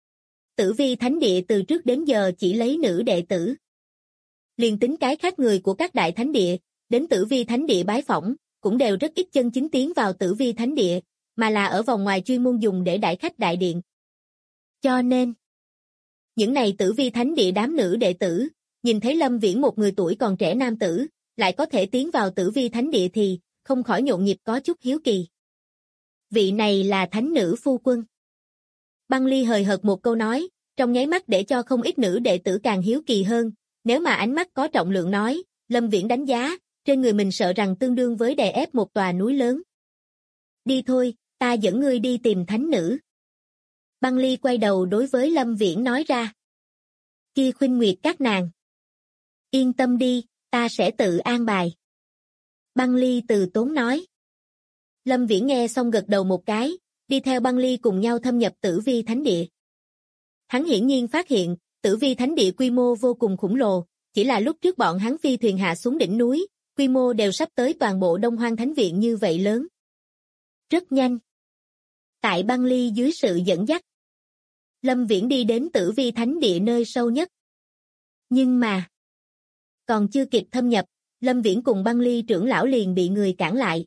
Tử Vi Thánh Địa từ trước đến giờ chỉ lấy nữ đệ tử. Liền tính cái khác người của các đại thánh địa, đến Tử Vi Thánh Địa bái phỏng, cũng đều rất ít chân chính tiến vào Tử Vi Thánh Địa, mà là ở vòng ngoài chuyên môn dùng để đãi khách đại điện. Cho nên, những này Tử Vi Thánh Địa đám nữ đệ tử, nhìn thấy Lâm Viễn một người tuổi còn trẻ nam tử, lại có thể tiến vào Tử Vi Thánh Địa thì, không khỏi nhộn nhịp có chút hiếu kỳ. Vị này là thánh nữ phu quân. Băng Ly hời hợt một câu nói, trong nháy mắt để cho không ít nữ đệ tử càng hiếu kỳ hơn, nếu mà ánh mắt có trọng lượng nói, Lâm Viễn đánh giá, trên người mình sợ rằng tương đương với đè ép một tòa núi lớn. Đi thôi, ta dẫn ngươi đi tìm thánh nữ. Băng Ly quay đầu đối với Lâm Viễn nói ra. Kia Khuynh Nguyệt các nàng. Yên tâm đi, ta sẽ tự an bài. Băng Ly từ tốn nói. Lâm Viễn nghe xong gật đầu một cái, đi theo Băng Ly cùng nhau thâm nhập Tử Vi Thánh Địa. Hắn hiển nhiên phát hiện, Tử Vi Thánh Địa quy mô vô cùng khủng lồ, chỉ là lúc trước bọn hắn phi thuyền hạ xuống đỉnh núi, quy mô đều sắp tới toàn bộ Đông Hoang Thánh Viện như vậy lớn. Rất nhanh. Tại Băng Ly dưới sự dẫn dắt, Lâm Viễn đi đến Tử Vi Thánh Địa nơi sâu nhất. Nhưng mà, còn chưa kịp thâm nhập, Lâm Viễn cùng Băng Ly trưởng lão liền bị người cản lại.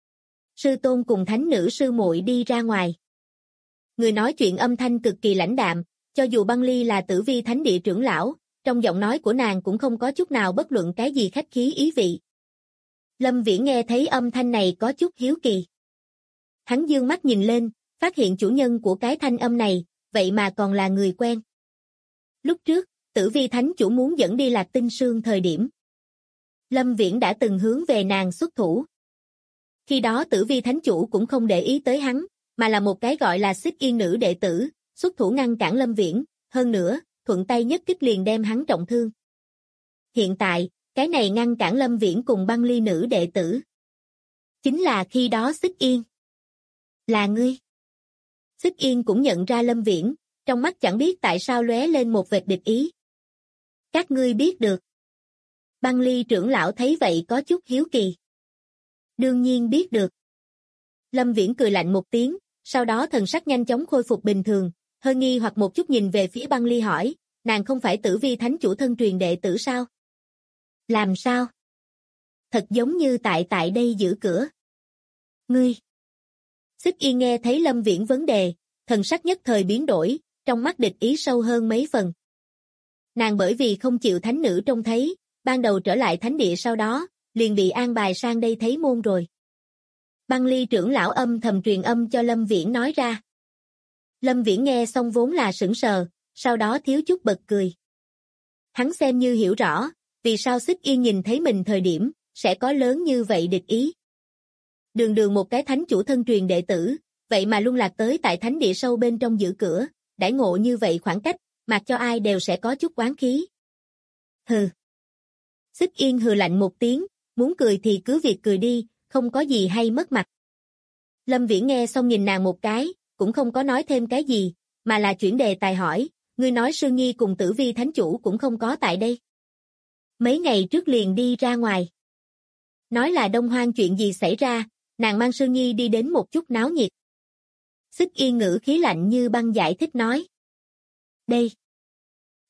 Sư tôn cùng thánh nữ sư muội đi ra ngoài. Người nói chuyện âm thanh cực kỳ lãnh đạm, cho dù Băng Ly là Tử Vi Thánh Địa trưởng lão, trong giọng nói của nàng cũng không có chút nào bất luận cái gì khách khí ý vị. Lâm Viễn nghe thấy âm thanh này có chút hiếu kỳ. Hắn dương mắt nhìn lên, phát hiện chủ nhân của cái thanh âm này, vậy mà còn là người quen. Lúc trước, Tử Vi Thánh chủ muốn dẫn đi Lạc Tinh Sương thời điểm, Lâm Viễn đã từng hướng về nàng xuất thủ. Khi đó Tử Vi Thánh chủ cũng không để ý tới hắn, mà là một cái gọi là Xích Yên nữ đệ tử, xuất thủ ngăn cản Lâm Viễn, hơn nữa, thuận tay nhất kích liền đem hắn trọng thương. Hiện tại, cái này ngăn cản Lâm Viễn cùng Băng Ly nữ đệ tử. Chính là khi đó Xích Yên. Là ngươi. Xích Yên cũng nhận ra Lâm Viễn, trong mắt chẳng biết tại sao lóe lên một vệt địch ý. Các ngươi biết được. Băng Ly trưởng lão thấy vậy có chút hiếu kỳ. Đương nhiên biết được. Lâm Viễn cười lạnh một tiếng, sau đó thần sắc nhanh chóng khôi phục bình thường, hơi nghi hoặc một chút nhìn về phía Băng Ly hỏi, nàng không phải Tử Vi Thánh chủ thân truyền đệ tử sao? Làm sao? Thật giống như tại đây giữ cửa. Ngươi. Xích Yên nghe thấy Lâm Viễn vấn đề, thần sắc nhất thời biến đổi, trong mắt địch ý sâu hơn mấy phần. Nàng bởi vì không chịu thánh nữ trông thấy, ban đầu trở lại thánh địa sau đó, liền bị an bài sang đây thấy môn rồi. Băng Ly trưởng lão âm thầm truyền âm cho Lâm Viễn nói ra. Lâm Viễn nghe xong vốn là sững sờ, sau đó thiếu chút bật cười. Hắn xem như hiểu rõ, vì sao Xích Yên nhìn thấy mình thời điểm, sẽ có lớn như vậy địch ý. Đường đường một cái thánh chủ thân truyền đệ tử, vậy mà luôn lạc tới tại thánh địa sâu bên trong giữ cửa, đãi ngộ như vậy khoảng cách, mặc cho ai đều sẽ có chút oán khí. Hừ. Xích Yên hừ lạnh một tiếng, muốn cười thì cứ việc cười đi, không có gì hay mất mặt. Lâm Viễn nghe xong nhìn nàng một cái, cũng không có nói thêm cái gì, mà là chuyển đề tài hỏi, ngươi nói Sư Nhi cùng Tử Vi Thánh chủ cũng không có tại đây. Mấy ngày trước liền đi ra ngoài. Nói là Đông Hoang chuyện gì xảy ra, nàng mang Sư Nhi đi đến một chút náo nhiệt. Xích Yên ngữ khí lạnh như băng giải thích nói. Đây.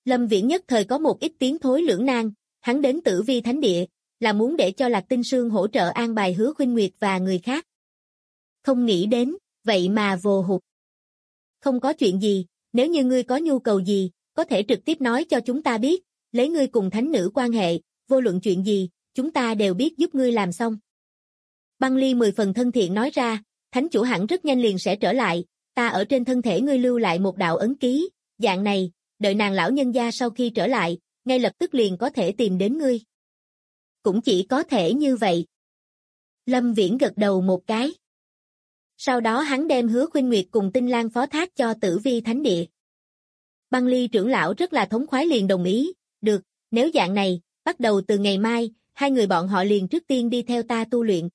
Lâm Viễn nhất thời có một ít tiếng thối lưỡng nan, hắn đến Tử Vi Thánh Địa, là muốn để cho Lạc Tinh Sương hỗ trợ an bài Hứa Khuynh Nguyệt và người khác. Không nghĩ đến, vậy mà vồ hụt. Không có chuyện gì, nếu như ngươi có nhu cầu gì, có thể trực tiếp nói cho chúng ta biết, lấy ngươi cùng thánh nữ quan hệ, vô luận chuyện gì, chúng ta đều biết giúp ngươi làm xong. Băng Ly 10 phần thân thiện nói ra, thánh chủ hẳn rất nhanh liền sẽ trở lại, ta ở trên thân thể ngươi lưu lại một đạo ấn ký, dạng này, đợi nàng lão nhân gia sau khi trở lại, ngay lập tức liền có thể tìm đến ngươi. Cũng chỉ có thể như vậy. Lâm Viễn gật đầu một cái. Sau đó hắn đem Hứa Khuynh Nguyệt cùng Tinh Lan phó thác cho Tử Vi Thánh Địa. Băng Ly trưởng lão rất là thống khoái liền đồng ý, được, nếu dạng này, bắt đầu từ ngày mai, hai người bọn họ liền trước tiên đi theo ta tu luyện.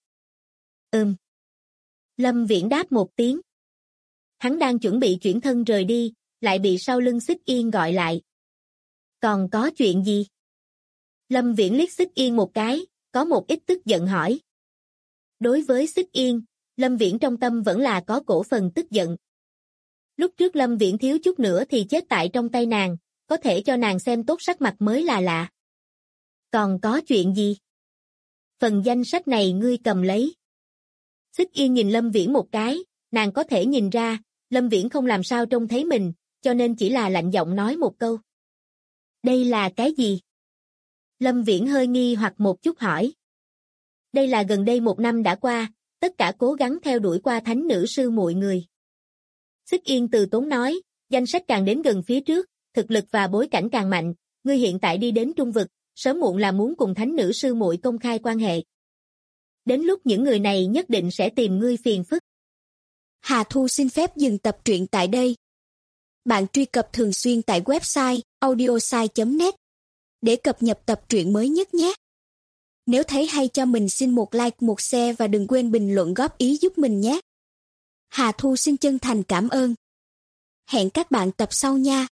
Lâm Viễn đáp một tiếng. Hắn đang chuẩn bị chuyển thân rời đi, lại bị sau lưng Xích Yên gọi lại. Còn có chuyện gì? Lâm Viễn liếc Xích Yên một cái, có một ít tức giận hỏi. Đối với Xích Yên, Lâm Viễn trong tâm vẫn là có cổ phần tức giận. Lúc trước Lâm Viễn thiếu chút nữa thì chết tại trong tay nàng, có thể cho nàng xem tốt sắc mặt mới là lạ. Còn có chuyện gì? Phần danh sách này ngươi cầm lấy. Xích Yên nhìn Lâm Viễn một cái, nàng có thể nhìn ra, Lâm Viễn không làm sao trông thấy mình, cho nên chỉ là lạnh giọng nói một câu. Đây là cái gì? Lâm Viễn hơi nghi hoặc một chút hỏi. Đây là gần đây 1 năm đã qua, tất cả cố gắng theo đuổi qua thánh nữ sư muội người. Xích Yên từ tốn nói, danh sách càng đến gần phía trước, thực lực và bối cảnh càng mạnh, ngươi hiện tại đi đến trung vực, sớm muộn là muốn cùng thánh nữ sư muội công khai quan hệ. Đến lúc những người này nhất định sẽ tìm ngươi phiền phức. Hà Thu xin phép dừng tập truyện tại đây. Bạn truy cập thường xuyên tại website audiosai.net để cập nhật tập truyện mới nhất nhé. Nếu thấy hay cho mình xin một like, một share và đừng quên bình luận góp ý giúp mình nhé. Hà Thu xin chân thành cảm ơn. Hẹn các bạn tập sau nha.